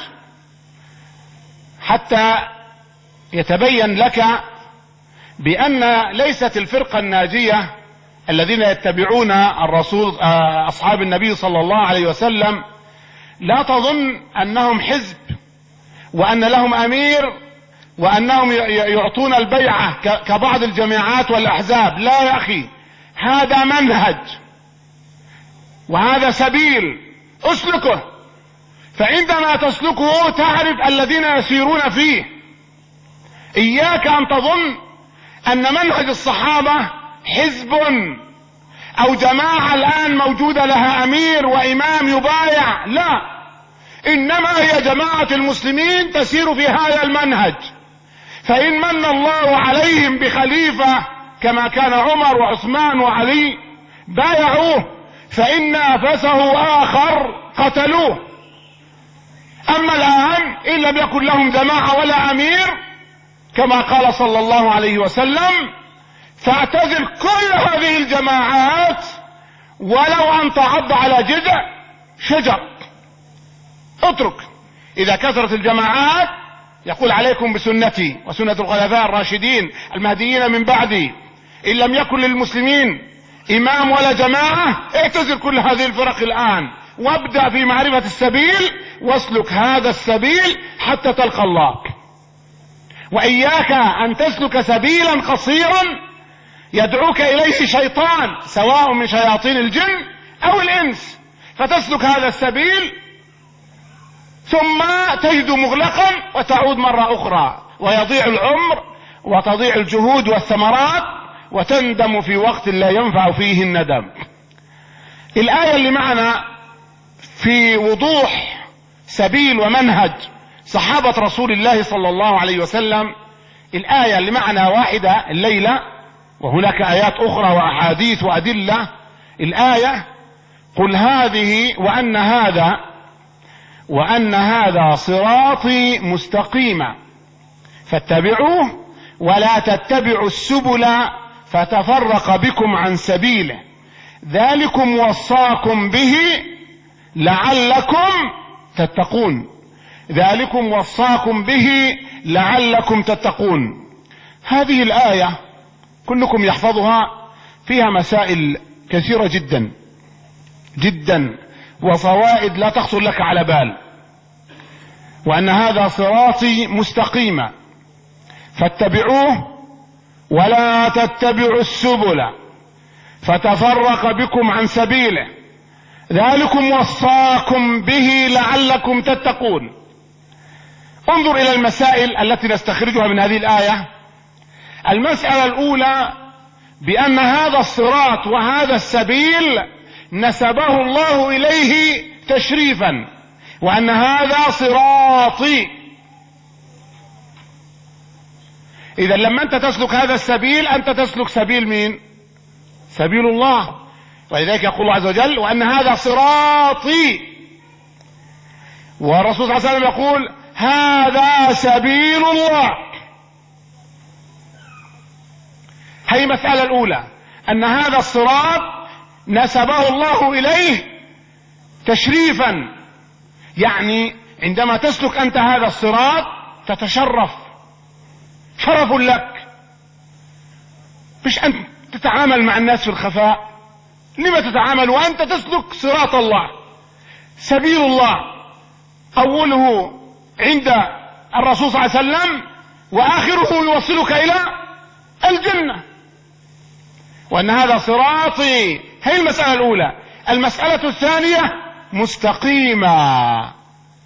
حتى يتبين لك بأن ليست الفرقة الناجية الذين يتبعون الرسول أصحاب النبي صلى الله عليه وسلم لا تظن أنهم حزب وأن لهم أمير وأنهم يعطون البيعة كبعض الجماعات والأحزاب. لا يا أخي، هذا منهج وهذا سبيل اسلكه، فعندما تسلكه تعرف الذين يسيرون فيه. إياك أن تظن أن منهج الصحابة حزب أو جماعة الآن موجودة لها أمير وإمام يبايع، لا، إنما هي جماعة المسلمين تسير في هذا المنهج. فإن من الله عليهم بخليفة كما كان عمر وعثمان وعلي بايعوه، فإن نافسه آخر قتلوه. أما الآن إن لم يكن لهم جماعة ولا أمير كما قال صلى الله عليه وسلم، فاعتزل كل هذه الجماعات ولو أن تعض على جذع شجر، اترك. إذا كثرت الجماعات يقول عليكم بسنتي وسنة الخلفاء الراشدين المهديين من بعدي، إن لم يكن للمسلمين إمام ولا جماعة اعتزل كل هذه الفرق الآن وابدأ في معرفة السبيل واسلك هذا السبيل حتى تلقى الله. وإياك أن تسلك سبيلا قصيرا يدعوك إليه شيطان سواء من شياطين الجن أو الإنس، فتسلك هذا السبيل ثم تجد مغلقا وتعود مرة أخرى ويضيع العمر وتضيع الجهود والثمرات وتندم في وقت لا ينفع فيه الندم. الآية اللي معنا في وضوح سبيل ومنهج صحابة رسول الله صلى الله عليه وسلم، الآية اللي معنا واحدة الليلة وهناك آيات أخرى وأحاديث وأدلة. الآية قل هذه وأن هذا وأن هذا صراطي مستقيما فاتبعوه ولا تتبعوا السبل فتفرق بكم عن سبيله ذلكم وصاكم به لعلكم تتقون. ذلكم وصاكم به لعلكم تتقون. هذه الآية كلكم يحفظها، فيها مسائل كثيرة جدا جدا وفوائد لا تخطر لك على بال. وأن هذا صراطي مستقيما فاتبعوه ولا تتبعوا السبل فتفرق بكم عن سبيله ذلكم وصاكم به لعلكم تتقون. انظر إلى المسائل التي نستخرجها من هذه الآية. المسألة الأولى بأن هذا الصراط وهذا السبيل نسبه الله إليه تشريفا، وأن هذا صراطي. إذا لما أنت تسلك هذا السبيل أنت تسلك سبيل مين؟ سبيل الله. ولذلك يقول الله عز وجل وأن هذا صراطي، والرسول صلى الله عليه وسلم يقول هذا سبيل الله. هي المسألة الأولى، أن هذا الصراط نسبه الله إليه تشريفا، يعني عندما تسلك أنت هذا الصراط تتشرف، شرف لك. مش أنت تتعامل مع الناس في الخفاء، لما تتعامل وأنت تسلك صراط الله سبيل الله، أوله عند الرسول صلى الله عليه وسلم وآخره يوصلك إلى الجنة. وأن هذا صراطي، هي المسألة الأولى. المسألة الثانية مستقيمة.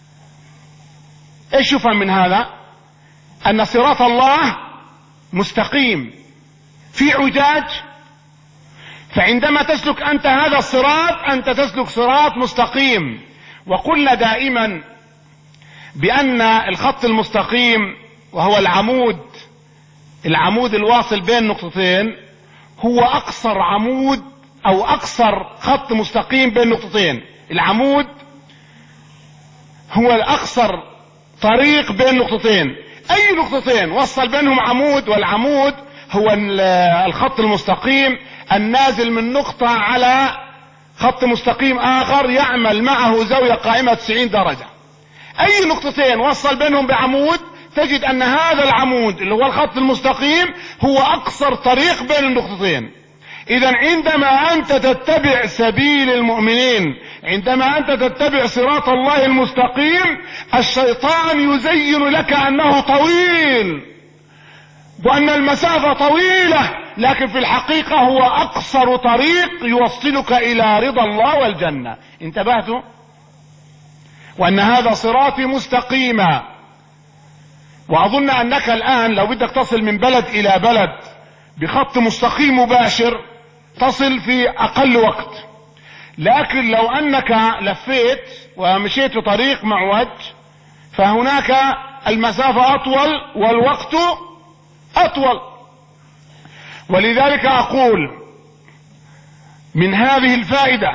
ايش يفهم من هذا؟ أن صراط الله مستقيم في عجاج، فعندما تسلك أنت هذا الصراط أنت تسلك صراط مستقيم. وقلنا دائما بأن الخط المستقيم وهو العمود العمود الواصل بين نقطتين هو أقصر عمود أو أقصر خط مستقيم بين نقطتين. العمود هو الأقصر طريق بين نقطتين، أي نقطتين وصل بينهم عمود، والعمود هو الخط المستقيم النازل من نقطة على خط مستقيم آخر يعمل معه زاوية قائمة تسعين درجة. أي نقطتين وصل بينهم بعمود تجد أن هذا العمود اللي هو الخط المستقيم هو أقصر طريق بين النقطتين. إذا عندما أنت تتبع سبيل المؤمنين، عندما أنت تتبع صراط الله المستقيم، الشيطان يزين لك أنه طويل وأن المسافة طويلة، لكن في الحقيقة هو أقصر طريق يوصلك إلى رضا الله والجنة. انتبهتوا؟ وأن هذا صراطي مستقيما. وأظن أنك الآن لو بدك تصل من بلد إلى بلد بخط مستقيم مباشر تصل في أقل وقت، لكن لو أنك لفيت ومشيت في طريق معوج فهناك المسافة أطول والوقت أطول. ولذلك أقول من هذه الفائدة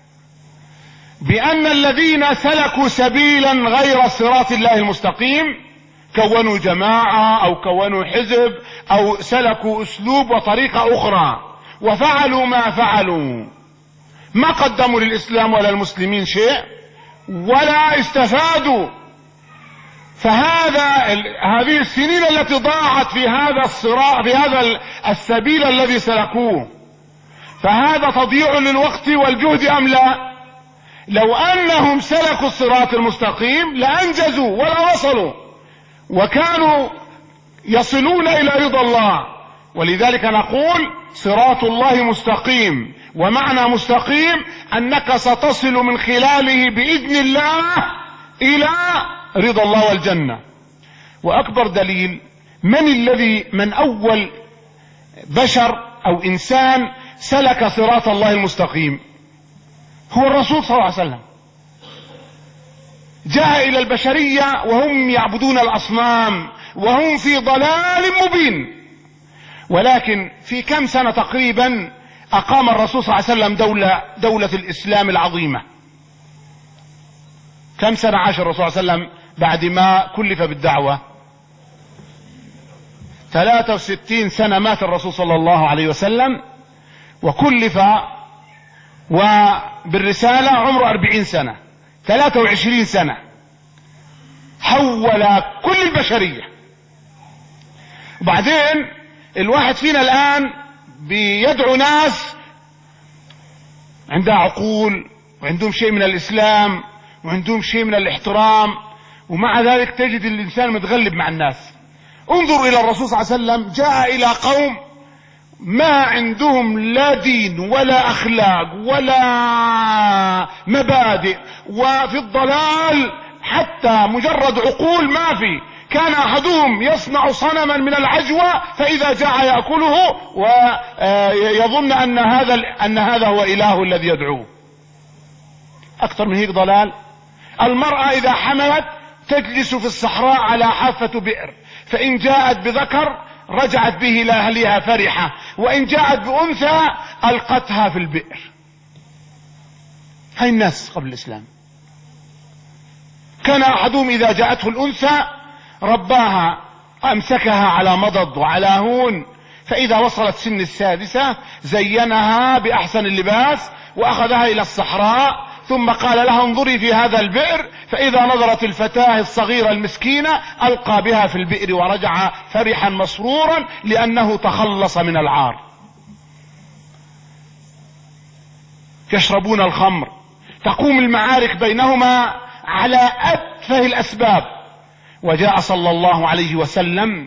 بأن الذين سلكوا سبيلا غير صراط الله المستقيم كونوا جماعة أو كونوا حزب أو سلكوا أسلوب وطريقة أخرى وفعلوا ما فعلوا، ما قدموا للإسلام ولا المسلمين شيء ولا استفادوا. فهذا هذه السنين التي ضاعت في هذا الصراع في هذا السبيل الذي سلكوه، فهذا تضييع للوقت والجهد أم لا؟ لو أنهم سلكوا الصراط المستقيم لأنجزوا ولا وصلوا وكانوا يصلون إلى رضا الله. ولذلك نقول صراط الله مستقيم، ومعنى مستقيم أنك ستصل من خلاله بإذن الله إلى رضا الله والجنة. وأكبر دليل من الذي من أول بشر أو إنسان سلك صراط الله المستقيم؟ هو الرسول صلى الله عليه وسلم. جاء إلى البشرية وهم يعبدون الأصنام وهم في ضلال مبين، ولكن في كم سنة تقريبا أقام الرسول صلى الله عليه وسلم دولة دولة الإسلام العظيمة؟ كم سنة عاش الرسول صلى الله عليه وسلم بعد ما كلف بالدعوة؟ ثلاثة وستين سنة مات الرسول صلى الله عليه وسلم وكلف وبالرسالة عمره أربعين سنة، ثلاثة وعشرين سنة حول كل البشرية. وبعدين الواحد فينا الآن بيدعو ناس عندها عقول وعندهم شيء من الإسلام وعندهم شيء من الاحترام، ومع ذلك تجد الإنسان متغلب مع الناس. انظر إلى الرسول صلى الله عليه وسلم، جاء إلى قوم ما عندهم لا دين ولا أخلاق ولا مبادئ وفي الضلال، حتى مجرد عقول ما في. كان أحدهم يصنع صنما من العجوة فإذا جاء يأكله ويظن أن هذا أن هذا هو إله الذي يدعوه. أكثر من هيك ضلال. المرأة إذا حملت تجلس في الصحراء على حافة بئر، فإن جاءت بذكر رجعت به إلى أهلها فرحة، وإن جاءت بأنثى ألقتها في البئر. هاي الناس قبل الإسلام. كان أحدهم إذا جاءته الأنثى رباها، أمسكها على مضض وعلى هون، فإذا وصلت سن السادسة زينها بأحسن اللباس وأخذها إلى الصحراء، ثم قال لها انظري في هذا البئر، فإذا نظرت الفتاة الصغيرة المسكينة ألقى بها في البئر ورجع فرحا مسرورا لأنه تخلص من العار. يشربون الخمر، تقوم المعارك بينهما على أتفه الأسباب. وجاء صلى الله عليه وسلم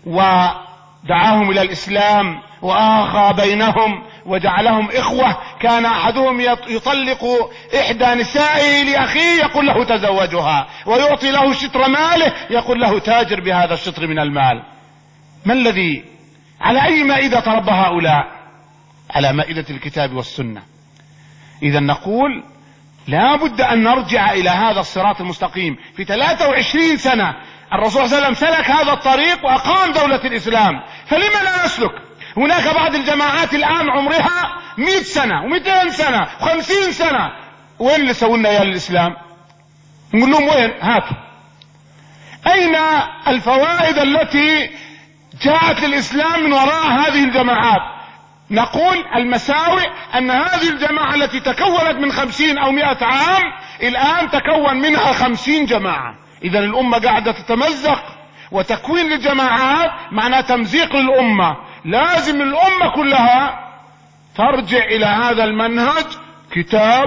ودعاهم إلى الإسلام وآخى بينهم وجعلهم إخوة. كان أحدهم يطلق إحدى نسائه لأخيه يقول له تزوجها، ويعطي له شطر ماله يقول له تاجر بهذا الشطر من المال. ما الذي على أي مائدة تربى هؤلاء؟ على مائدة الكتاب والسنة. إذا نقول لا بد أن نرجع إلى هذا الصراط المستقيم. في ثلاثة وعشرين سنة الرسول صلى الله عليه وسلم سلك هذا الطريق وأقام دولة الإسلام، فلما لا نسلك؟ هناك بعض الجماعات الآن عمرها مئة سنة ومئتين سنة وخمسين سنة، وين اللي سوونا يا الإسلام؟ نقول لهم وين؟ هاتوا. أين الفوائد التي جاءت للإسلام من وراء هذه الجماعات؟ نقول المساوئ أن هذه الجماعة التي تكونت من خمسين أو مئة عام الآن تكون منها خمسين جماعة. إذا الأمة قاعدة تتمزق، وتكوين للجماعات معناه تمزيق للأمة. لازم الأمة كلها ترجع إلى هذا المنهج، كتاب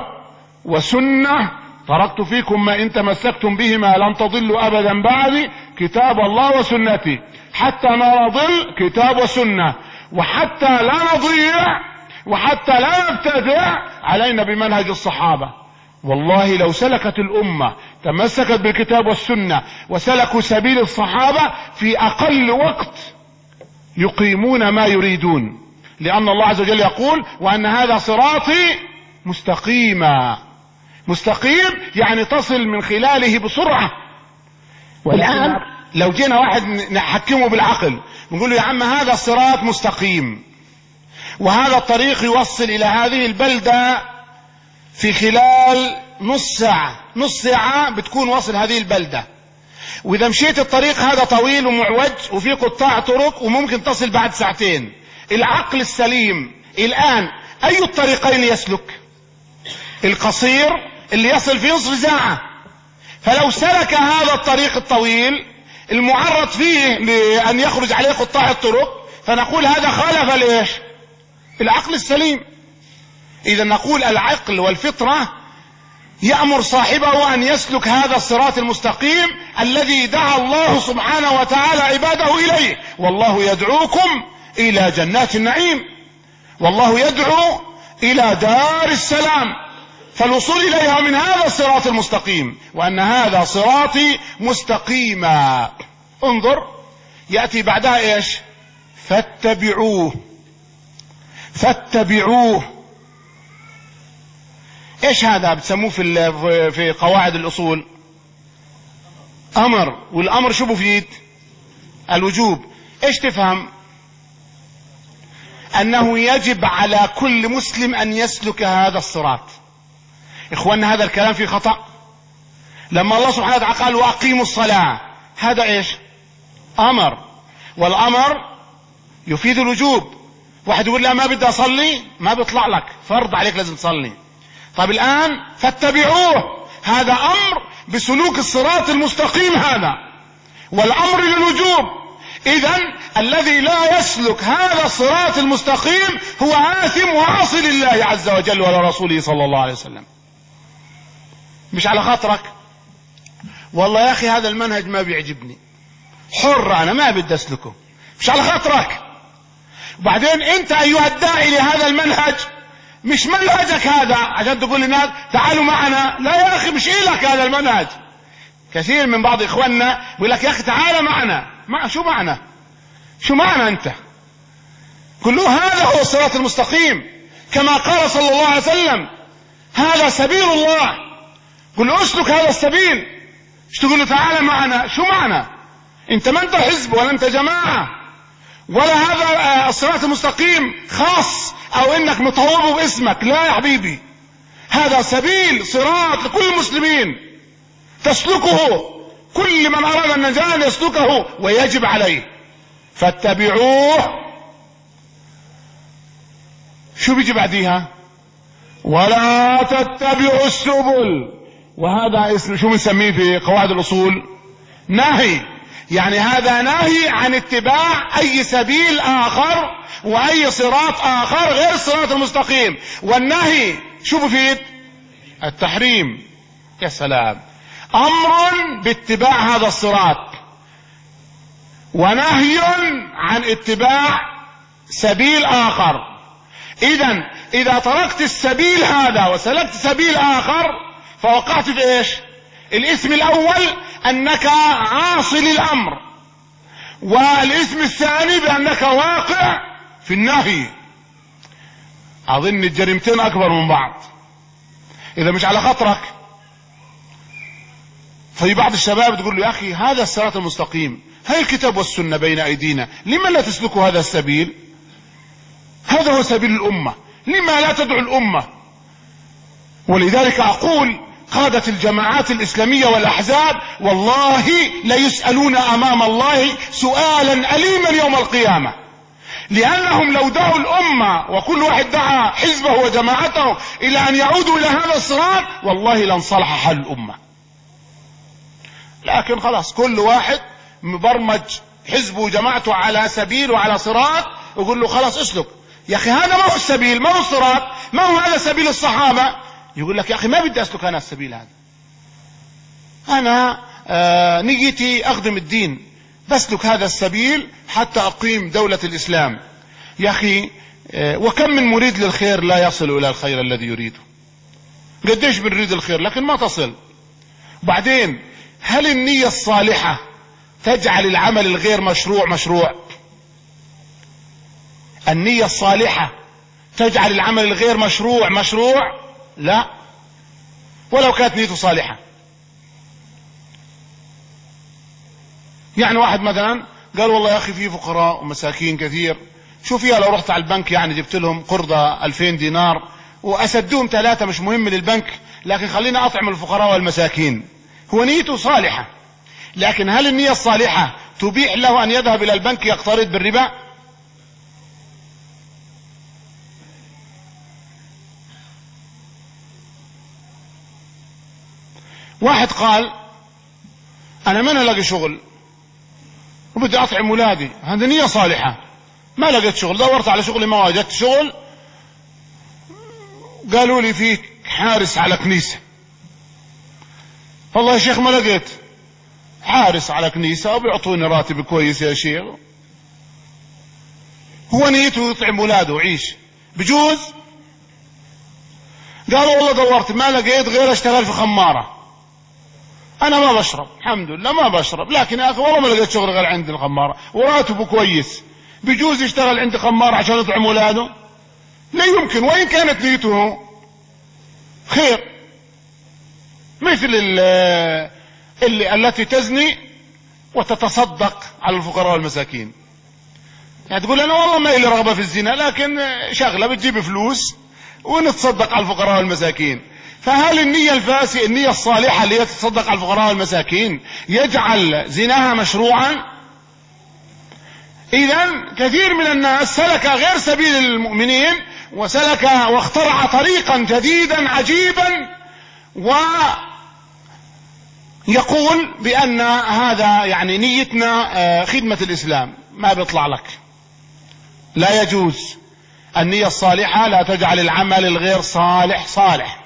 وسنة. تركت فيكم ما إن تمسكتم بهما لن تضلوا أبدا بعدي، كتاب الله وسنتي. حتى لا نضل كتاب وسنة، وحتى لا نضيع وحتى لا نبتدع علينا بمنهج الصحابة. والله لو سلكت الأمة تمسكت بالكتاب والسنة وسلكوا سبيل الصحابة في أقل وقت يقيمون ما يريدون، لأن الله عز وجل يقول وأن هذا صراطي مستقيما. مستقيم يعني تصل من خلاله بسرعة. والآن لو جينا واحد نحكمه بالعقل نقول له يا عم هذا الصراط مستقيم، وهذا الطريق يوصل إلى هذه البلدة في خلال نص ساعة، نص ساعة بتكون وصل هذه البلدة، وإذا مشيت الطريق هذا طويل ومعوج وفي قطاع طرق وممكن تصل بعد ساعتين. العقل السليم الآن أي الطريقين يسلك؟ القصير اللي يصل في نصف ساعة. فلو سلك هذا الطريق الطويل المعرض فيه لأن يخرج عليه قطاع الطرق فنقول هذا خالف ليش؟ العقل السليم. إذا نقول العقل والفطرة يأمر صاحبه أن يسلك هذا الصراط المستقيم الذي دعا الله سبحانه وتعالى عباده إليه. والله يدعوكم إلى جنات النعيم، والله يدعو إلى دار السلام، فالوصول إليها من هذا الصراط المستقيم، وأن هذا صراطي مستقيما. انظر يأتي بعدها إيش؟ فاتبعوه. فاتبعوه ايش هذا بتسموه في في قواعد الاصول؟ امر، والامر شو بفيد؟ الوجوب. ايش تفهم؟ انه يجب على كل مسلم ان يسلك هذا الصراط. اخواننا هذا الكلام فيه خطأ. لما الله سبحانه وتعالى قال واقيموا الصلاة، هذا ايش؟ امر، والامر يفيد الوجوب. واحد يقول لا ما بدي اصلي، ما بيطلع لك فرض عليك لازم تصلي. طيب الآن فاتبعوه، هذا أمر بسلوك الصراط المستقيم هذا، والأمر للوجوب. إذن الذي لا يسلك هذا الصراط المستقيم هو آثم وعاصي لله عز وجل ولرسوله صلى الله عليه وسلم. مش على خاطرك والله يا أخي هذا المنهج ما بيعجبني، حر أنا ما بدي أسلكه، مش على خاطرك. وبعدين أنت أيها الداعي لهذا المنهج مش منهجك هذا عشان تقول للناس تعالوا معنا، لا يا أخي مش إلك هذا المنهج. كثير من بعض إخواننا يقول لك يا أخي تعال معنا. ما شو معنا؟ شو معنا أنت؟ كله هذا هو الصراط المستقيم، كما قال صلى الله عليه وسلم هذا سبيل الله قل له اسلك هذا السبيل، مش تقول له تعالى معنا. شو معنى؟ انت ما انت حزب ولا انت جماعة ولا هذا الصراط المستقيم خاص او انك مطوبه باسمك. لا يا حبيبي، هذا سبيل صراط لكل المسلمين تسلكه، كل من اراد النجاة يسلكه ويجب عليه، فاتبعوه. شو بيجي بعديها؟ ولا تتبعوا السبل، وهذا اسم شو بنسميه في قواعد الاصول؟ نهي. يعني هذا نهي عن اتباع اي سبيل اخر واي صراط اخر غير الصراط المستقيم. والنهي شو بفيد؟ التحريم. يا سلام، امر باتباع هذا الصراط ونهي عن اتباع سبيل اخر. اذا اذا تركت السبيل هذا وسلكت سبيل اخر فوقعت في ايش؟ الاسم الاول انك عاصي للامر، والاسم الثاني بانك واقع في النهي. اظن الجريمتين اكبر من بعض اذا مش على خطرك. في بعض الشباب تقول له يا اخي هذا الصراط المستقيم، هاي الكتاب والسنة بين ايدينا، لما لا تسلكوا هذا السبيل؟ هذا هو سبيل الامة، لما لا تدعو الامة؟ ولذلك اقول قادة الجماعات الاسلامية والاحزاب والله لا يسألون امام الله سؤالا اليما يوم القيامة، لانهم لو دعوا الامة وكل واحد دعا حزبه وجماعته الى ان يعودوا الى هذا الصراط والله لانصلح حال الامة. لكن خلاص كل واحد مبرمج حزبه وجماعته على سبيل وعلى صراط، ويقول له خلاص اسلك. يا اخي هذا ما هو السبيل، ما هو الصراط، ما هو هذا سبيل الصحابة. يقول لك يا اخي ما بدي اسلك انا السبيل هذا، انا آه نيتي اخدم الدين، بسلك هذا السبيل حتى اقيم دولة الاسلام. يا اخي آه وكم من مريد للخير لا يصل الى الخير الذي يريده. قديش بنريد الخير لكن ما تصل. بعدين هل النية الصالحة تجعل العمل الغير مشروع مشروع؟ النية الصالحة تجعل العمل الغير مشروع مشروع؟ لا، ولو كانت نيته صالحة. يعني واحد مثلا قال والله يا اخي في فقراء ومساكين كثير، شو فيها لو رحت على البنك يعني جبت لهم قرضة ألفين دينار واسدوهم ثلاثة، مش مهم للبنك لكن خلينا اطعم الفقراء والمساكين. هو نيته صالحة، لكن هل النية الصالحة تبيح له ان يذهب الى البنك يقترض بالربا؟ واحد قال انا ما الاقي شغل وبدي اطعم ولادي، هذه نية صالحة. ما لقيت شغل، دورت على شغل ما وجدت شغل، قالوا لي فيك حارس على كنيسة. والله يا شيخ ما لقيت حارس على كنيسة وبيعطوني راتب كويس يا شيخ. هو نيته يطعم ولاده ويعيش، بجوز. قالوا والله دورت ما لقيت غير اشتغل في خمارة، انا ما بشرب الحمد لله ما بشرب، لكن يا اخي والله ما لقيت شغل غير عند الخمارة وراتبه كويس، بجوز يشتغل عند خمارة عشان يطعم ولاده؟ لا يمكن، وإن كانت نيته خير. مثل اللي, اللي التي تزني وتتصدق على الفقراء والمساكين، يعني تقول انا والله ما لي رغبة في الزنا لكن شغلة بتجيب فلوس ونتصدق على الفقراء والمساكين. فهل النية الفاسئة النية الصالحة اللي هي تتصدق على الفقراء والمساكين يجعل زناها مشروعا؟ اذا كثير من الناس سلك غير سبيل المؤمنين وسلك واخترع طريقا جديدا عجيبا ويقول بان هذا يعني نيتنا خدمة الاسلام. ما بيطلع لك، لا يجوز. النية الصالحة لا تجعل العمل الغير صالح صالح.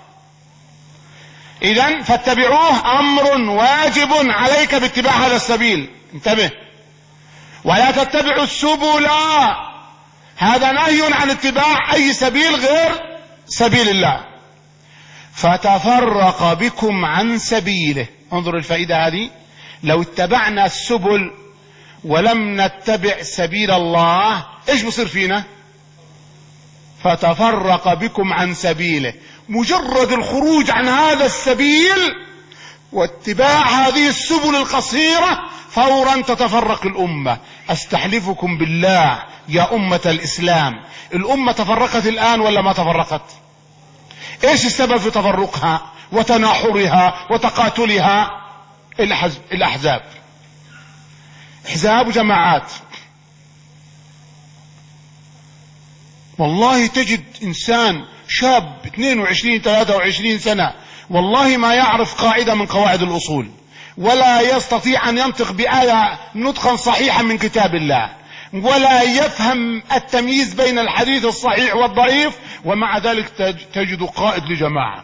اذا فاتبعوه، امر واجب عليك باتباع هذا السبيل، انتبه. ولا تتبعوا السبل، هذا نهي عن اتباع اي سبيل غير سبيل الله، فتفرق بكم عن سبيله. انظر الفائدة هذه، لو اتبعنا السبل ولم نتبع سبيل الله ايش بصير فينا؟ فتفرق بكم عن سبيله. مجرد الخروج عن هذا السبيل واتباع هذه السبل القصيرة فورا تتفرق الأمة. أستحلفكم بالله يا أمة الإسلام، الأمة تفرقت الآن ولا ما تفرقت؟ إيش السبب في تفرقها وتناحرها وتقاتلها؟ الأحزاب، أحزاب وجماعات. والله تجد إنسان شاب اثنين وعشرين ثلاثة وعشرين سنة والله ما يعرف قاعدة من قواعد الأصول، ولا يستطيع أن ينطق بآية نطقا صحيحا من كتاب الله، ولا يفهم التمييز بين الحديث الصحيح والضعيف، ومع ذلك تجد قائد لجماعة.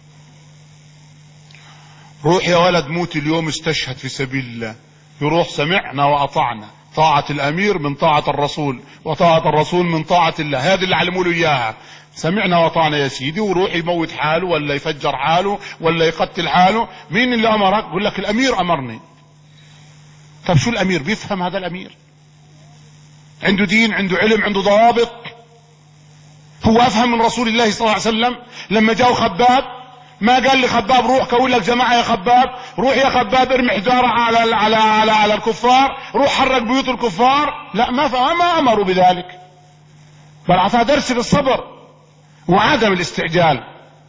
روح يا ولد موت اليوم استشهد في سبيل الله، يروح سمعنا وأطعنا، طاعة الأمير من طاعة الرسول، وطاعة الرسول من طاعة الله، هذه اللي علموا له إياها. سمعنا وطعنا يا سيدي، وروح يموت حاله ولا يفجر حاله ولا يقتل حاله. مين اللي أمرك؟ يقول لك الأمير أمرني. طب شو الأمير؟ بيفهم هذا الأمير؟ عنده دين، عنده علم، عنده ضوابط؟ هو أفهم من رسول الله صلى الله عليه وسلم لما جاءوا خباب؟ ما قال لي خباب روح كون لك جماعة يا خباب، روح يا خباب ارمي حجارة على على على على الكفار، روح حرك بيوت الكفار. لا، ما ما أمروا بذلك، بل أعطاه درس بالصبر وعدم الاستعجال.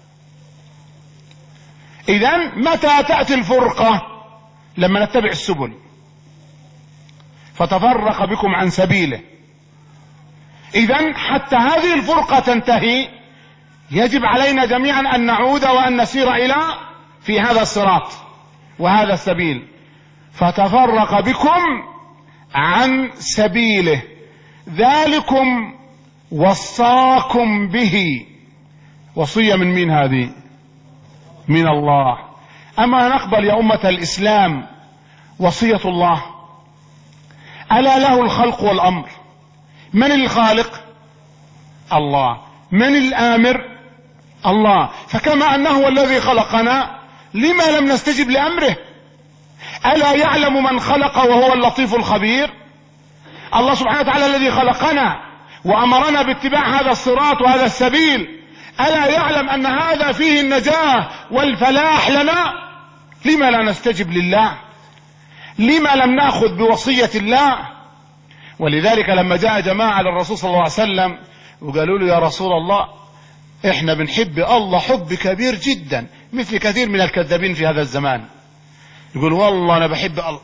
إذن متى تأتي الفرقة؟ لما نتبع السبل فتفرق بكم عن سبيله. إذن حتى هذه الفرقة تنتهي يجب علينا جميعا أن نعود وأن نسير إلى في هذا الصراط وهذا السبيل. فتفرق بكم عن سبيله ذلكم وصاكم به. وصية من مين هذه؟ من الله. أما نقبل يا أمة الإسلام وصية الله؟ ألا له الخلق والأمر. من الخالق؟ الله. من الآمر؟ الله. فكما أنه هو الذي خلقنا لما لم نستجب لأمره؟ ألا يعلم من خلق وهو اللطيف الخبير؟ الله سبحانه وتعالى الذي خلقنا وأمرنا باتباع هذا الصراط وهذا السبيل، ألا يعلم أن هذا فيه النجاة والفلاح لنا؟ لما لا نستجب لله؟ لما لم نأخذ بوصية الله؟ ولذلك لما جاء جماعة للرسول صلى الله عليه وسلم وقالوا له يا رسول الله احنا بنحب الله حب كبير جدا، مثل كثير من الكذابين في هذا الزمان يقول والله انا بحب الله،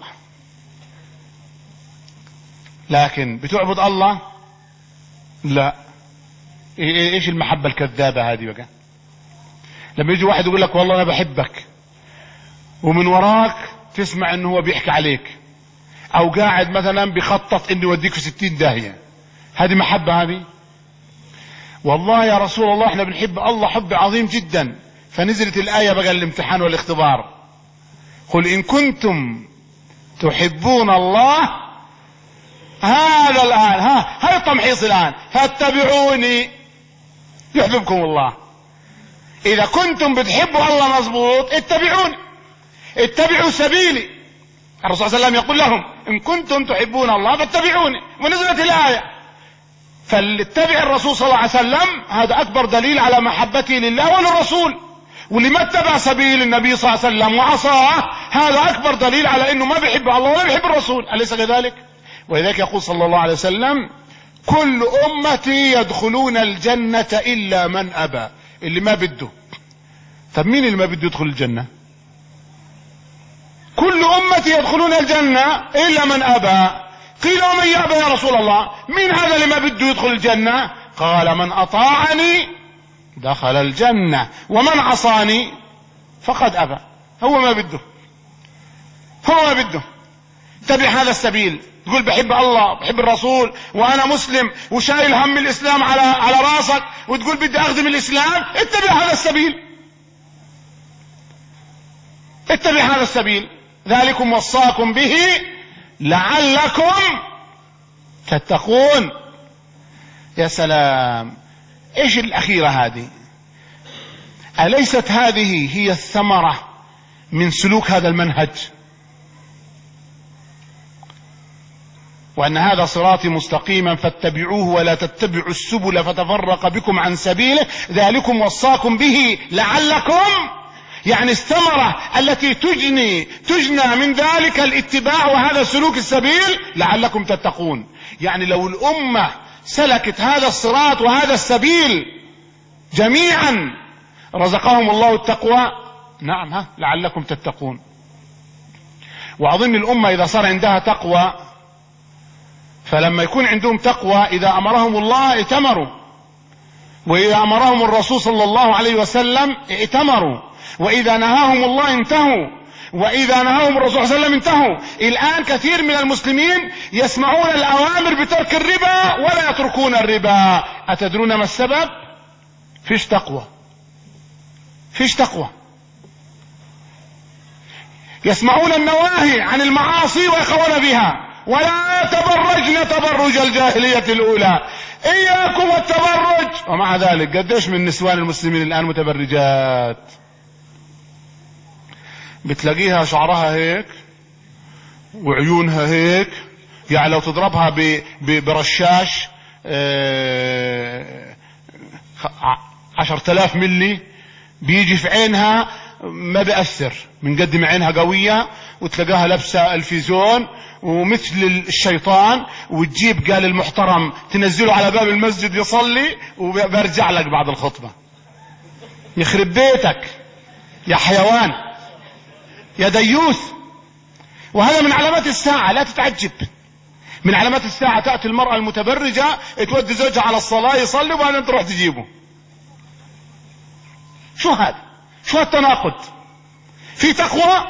لكن بتعبد الله؟ لا. ايش المحبة الكذابة هذه بقى؟ لما يجي واحد يقول لك والله انا بحبك ومن وراك تسمع انه هو بيحكي عليك، او قاعد مثلا بيخطط انه يوديك في ستين داهية، هذه محبة هذه؟ والله يا رسول الله احنا بنحب الله حب عظيم جدا، فنزلت الآية بقى الامتحان والاختبار، قل إن كنتم تحبون الله، هذا الآن ها هاي التمحيص الآن، فاتبعوني يحببكم الله. إذا كنتم بتحبوا الله مظبوط اتبعوني، اتبعوا سبيلي. الرسول صلى الله عليه وسلم يقول لهم إن كنتم تحبون الله فاتبعوني، ونزلت الآية. فلاتبع الرسول صلى الله عليه وسلم هذا أكبر دليل على محبته لله وللرسول، واللي ما اتبع سبيل النبي صلى الله عليه وسلم وعصاه هذا أكبر دليل على أنه ما بيحب الله ولا بيحب الرسول، أليس كذلك؟ ولذلك يقول صلى الله عليه وسلم كل أمتي يدخلون الجنة إلا من أبى، اللي ما بده. طب مين اللي ما بده يدخل الجنة؟ كل أمتي يدخلون الجنة إلا من أبى. قيل ومن يأبى يا رسول الله؟ مين هذا اللي ما بده يدخل الجنة؟ قال من أطاعني دخل الجنة ومن عصاني فقد أبى. هو ما بده، هو ما بده. اتبع هذا السبيل، تقول بحب الله بحب الرسول وانا مسلم وشايل هم الاسلام على على راسك وتقول بدي اخدم الاسلام، اتبع هذا السبيل، اتبع هذا السبيل. ذلكم وصاكم به لعلكم تتقون. يا سلام، ايش الاخيرة هذه؟ اليست هذه هي الثمرة من سلوك هذا المنهج؟ وأن هذا صراطي مستقيما فاتبعوه ولا تتبعوا السبل فتفرق بكم عن سبيله ذلكم وصاكم به لعلكم، يعني الثمرة التي تجني تجنى من ذلك الاتباع وهذا سلوك السبيل لعلكم تتقون. يعني لو الأمة سلكت هذا الصراط وهذا السبيل جميعا رزقهم الله التقوى. نعم، ها لعلكم تتقون. وأظن الأمة إذا صار عندها تقوى، فلما يكون عندهم تقوى إذا أمرهم الله ائتمروا، وإذا أمرهم الرسول صلى الله عليه وسلم ائتمروا، وإذا نهاهم الله انتهوا، وإذا نهاهم الرسول صلى الله عليه وسلم انتهوا. الآن كثير من المسلمين يسمعون الأوامر بترك الربا ولا يتركون الربا. أتدرون ما السبب؟ فيش تقوى، فيش تقوى. يسمعون النواهي عن المعاصي ويخون بها، ولا تبرجن تبرج الجاهلية الأولى، إياكم والتبرج. ومع ذلك قديش من نسوان المسلمين الآن متبرجات؟ بتلاقيها شعرها هيك وعيونها هيك، يعني لو تضربها برشاش عشرة آلاف ملي بيجي في عينها ما بيأثر من قد ما عينها قوية، وتلاقاها لابسة الفيزون ومثل الشيطان، وتجيب قال المحترم تنزله على باب المسجد يصلي وبرجع لك بعد الخطبة. يخرب بيتك يا حيوان يا ديوث. وهذا من علامات الساعة، لا تتعجب. من علامات الساعة تأتي المرأة المتبرجة تودي زوجها على الصلاة يصلي وبعدين تروح تجيبه. شو هذا؟ شو التناقض؟ في تقوى؟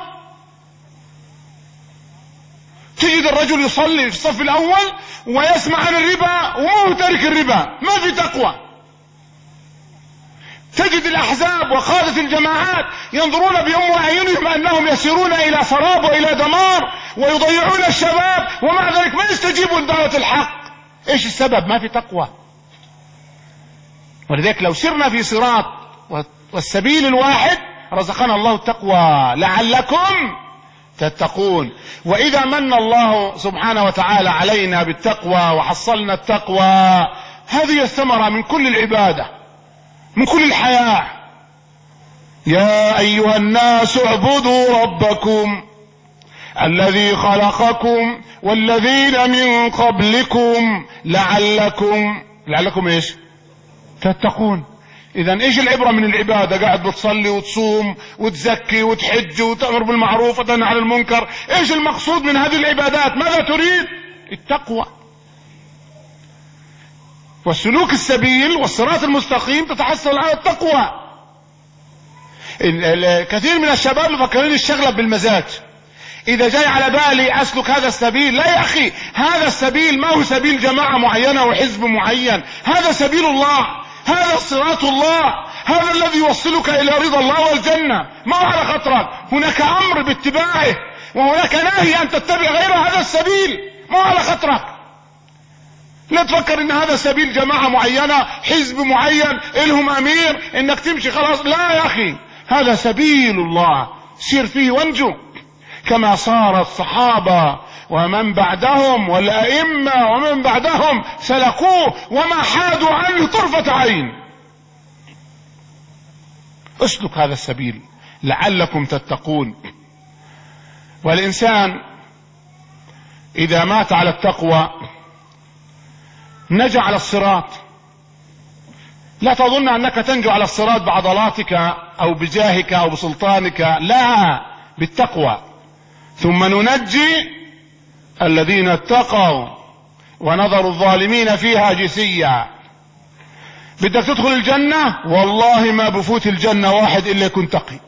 تجد الرجل يصلي في الصف الأول ويسمع عن الربا وهو تارك الربا، ما في تقوى. تجد الأحزاب وقادة الجماعات ينظرون بأم أعينهم أنهم يسيرون إلى سراب وإلى دمار ويضيعون الشباب، ومع ذلك ما يستجيبون دعوة الحق. إيش السبب؟ ما في تقوى. ولذلك لو سرنا في صراط والسبيل الواحد رزقنا الله التقوى لعلكم تتقون. وإذا من الله سبحانه وتعالى علينا بالتقوى وحصلنا التقوى، هذه الثمرة من كل العبادة، من كل الحياة. يا أيها الناس اعبدوا ربكم الذي خلقكم والذين من قبلكم لعلكم لعلكم ايش؟ تتقون. اذا ايش العبرة من العبادة؟ قاعد بتصلي وتصوم وتزكي وتحج وتأمر بالمعروف وتنهى عن المنكر، ايش المقصود من هذه العبادات؟ ماذا تريد؟ التقوى. والسلوك السبيل والصراط المستقيم تتحصل على التقوى. كثير من الشباب مفكرين الشغلة بالمزاج. اذا جاي على بالي اسلك هذا السبيل، لا يا اخي، هذا السبيل ما هو سبيل جماعة معينة وحزب معين، هذا سبيل الله، هذا صراط الله، هذا الذي يوصلك الى رضا الله والجنة. ما على خطرك، هناك امر باتباعه وهناك نهي ان تتبع غير هذا السبيل. ما على خطرك. لا تفكر ان هذا سبيل جماعة معينة، حزب معين، إلهم امير انك تمشي خلاص. لا يا اخي، هذا سبيل الله، سير فيه وانجو كما صار الصحابة ومن بعدهم والأئمة ومن بعدهم سلكوه وما حادوا عنه طرفة عين. اسلك هذا السبيل لعلكم تتقون. والإنسان إذا مات على التقوى نجا على الصراط. لا تظن أنك تنجو على الصراط بعضلاتك أو بجاهك أو بسلطانك، لا، بالتقوى. ثم ننجي الذين اتقوا ونظر الظالمين فيها جثيا. بدك تدخل الجنة؟ والله ما بفوت الجنة واحد إلا يكون تقي.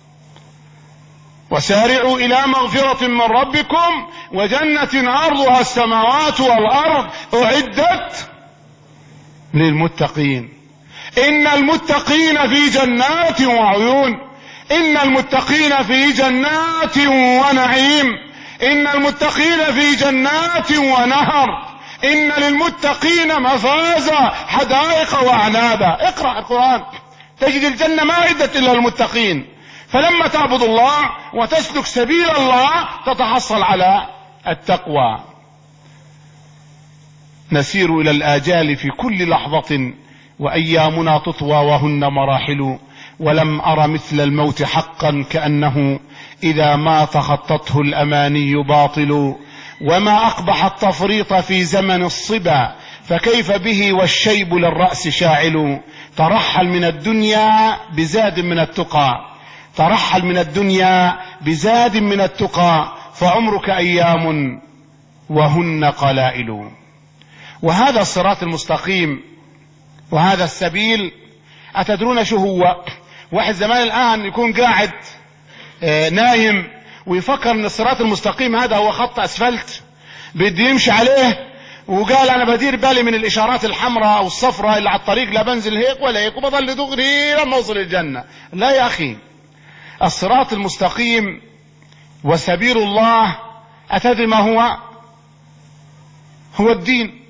وسارعوا إلى مغفرة من ربكم وجنة عرضها السماوات والأرض أعدت للمتقين. إن المتقين في جنات وعيون، إن المتقين في جنات ونعيم، إن المتقين في جنات ونهر، إن للمتقين مفازا حدائق وأعنابا. اقرأ القرآن تجد الجنة ما عدت إلا المتقين. فلما تعبد الله وتسلك سبيل الله تتحصل على التقوى. نسير إلى الآجال في كل لحظة، وأيامنا تطوى وهن مراحل، ولم أر مثل الموت حقا كأنه إذا ما تخطته الأماني باطل، وما أقبح التفريط في زمن الصبا، فكيف به والشيب للرأس شاعل. ترحل من الدنيا بزاد من التقى، ترحل من الدنيا بزاد من التقى، فعمرك أيام وهن قلائل. وهذا الصراط المستقيم وهذا السبيل، أتدرون شو هو؟ واحد زمان الآن يكون قاعد نايم ويفكر ان الصراط المستقيم هذا هو خط أسفلت بدي يمشي عليه، وقال أنا بدير بالي من الإشارات الحمراء أو الصفراء اللي على الطريق، لا بنزل هيك ولا هيك وبضل دغري لما أوصل الجنة. لا يا أخي، الصراط المستقيم وسبيل الله أتدري ما هو؟ هو الدين،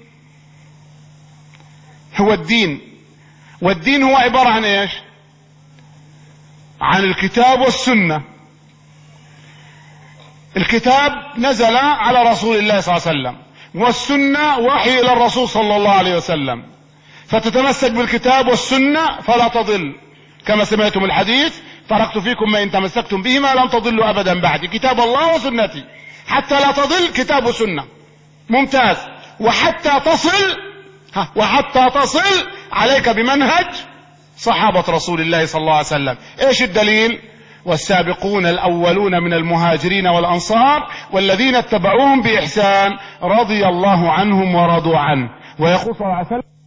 هو الدين. والدين هو عبارة عن ايش؟ عن الكتاب والسنة. الكتاب نزل على رسول الله صلى الله عليه وسلم، والسنة وحي إلى الرسول صلى الله عليه وسلم، فتتمسك بالكتاب والسنة فلا تضل، كما سمعتم الحديث: تركت فيكم ما إن تمسكتم بهما لن تضلوا أبدا بعد، كتاب الله وسنتي. حتى لا تضل كتاب وسنة، ممتاز. وحتى تصل ها وحتى تصل عليك بمنهج صحابة رسول الله صلى الله عليه وسلم. ايش الدليل؟ والسابقون الأولون من المهاجرين والأنصار والذين اتبعوهم بإحسان رضي الله عنهم ورضوا عنه. ويقول صلى الله عليه وسلم: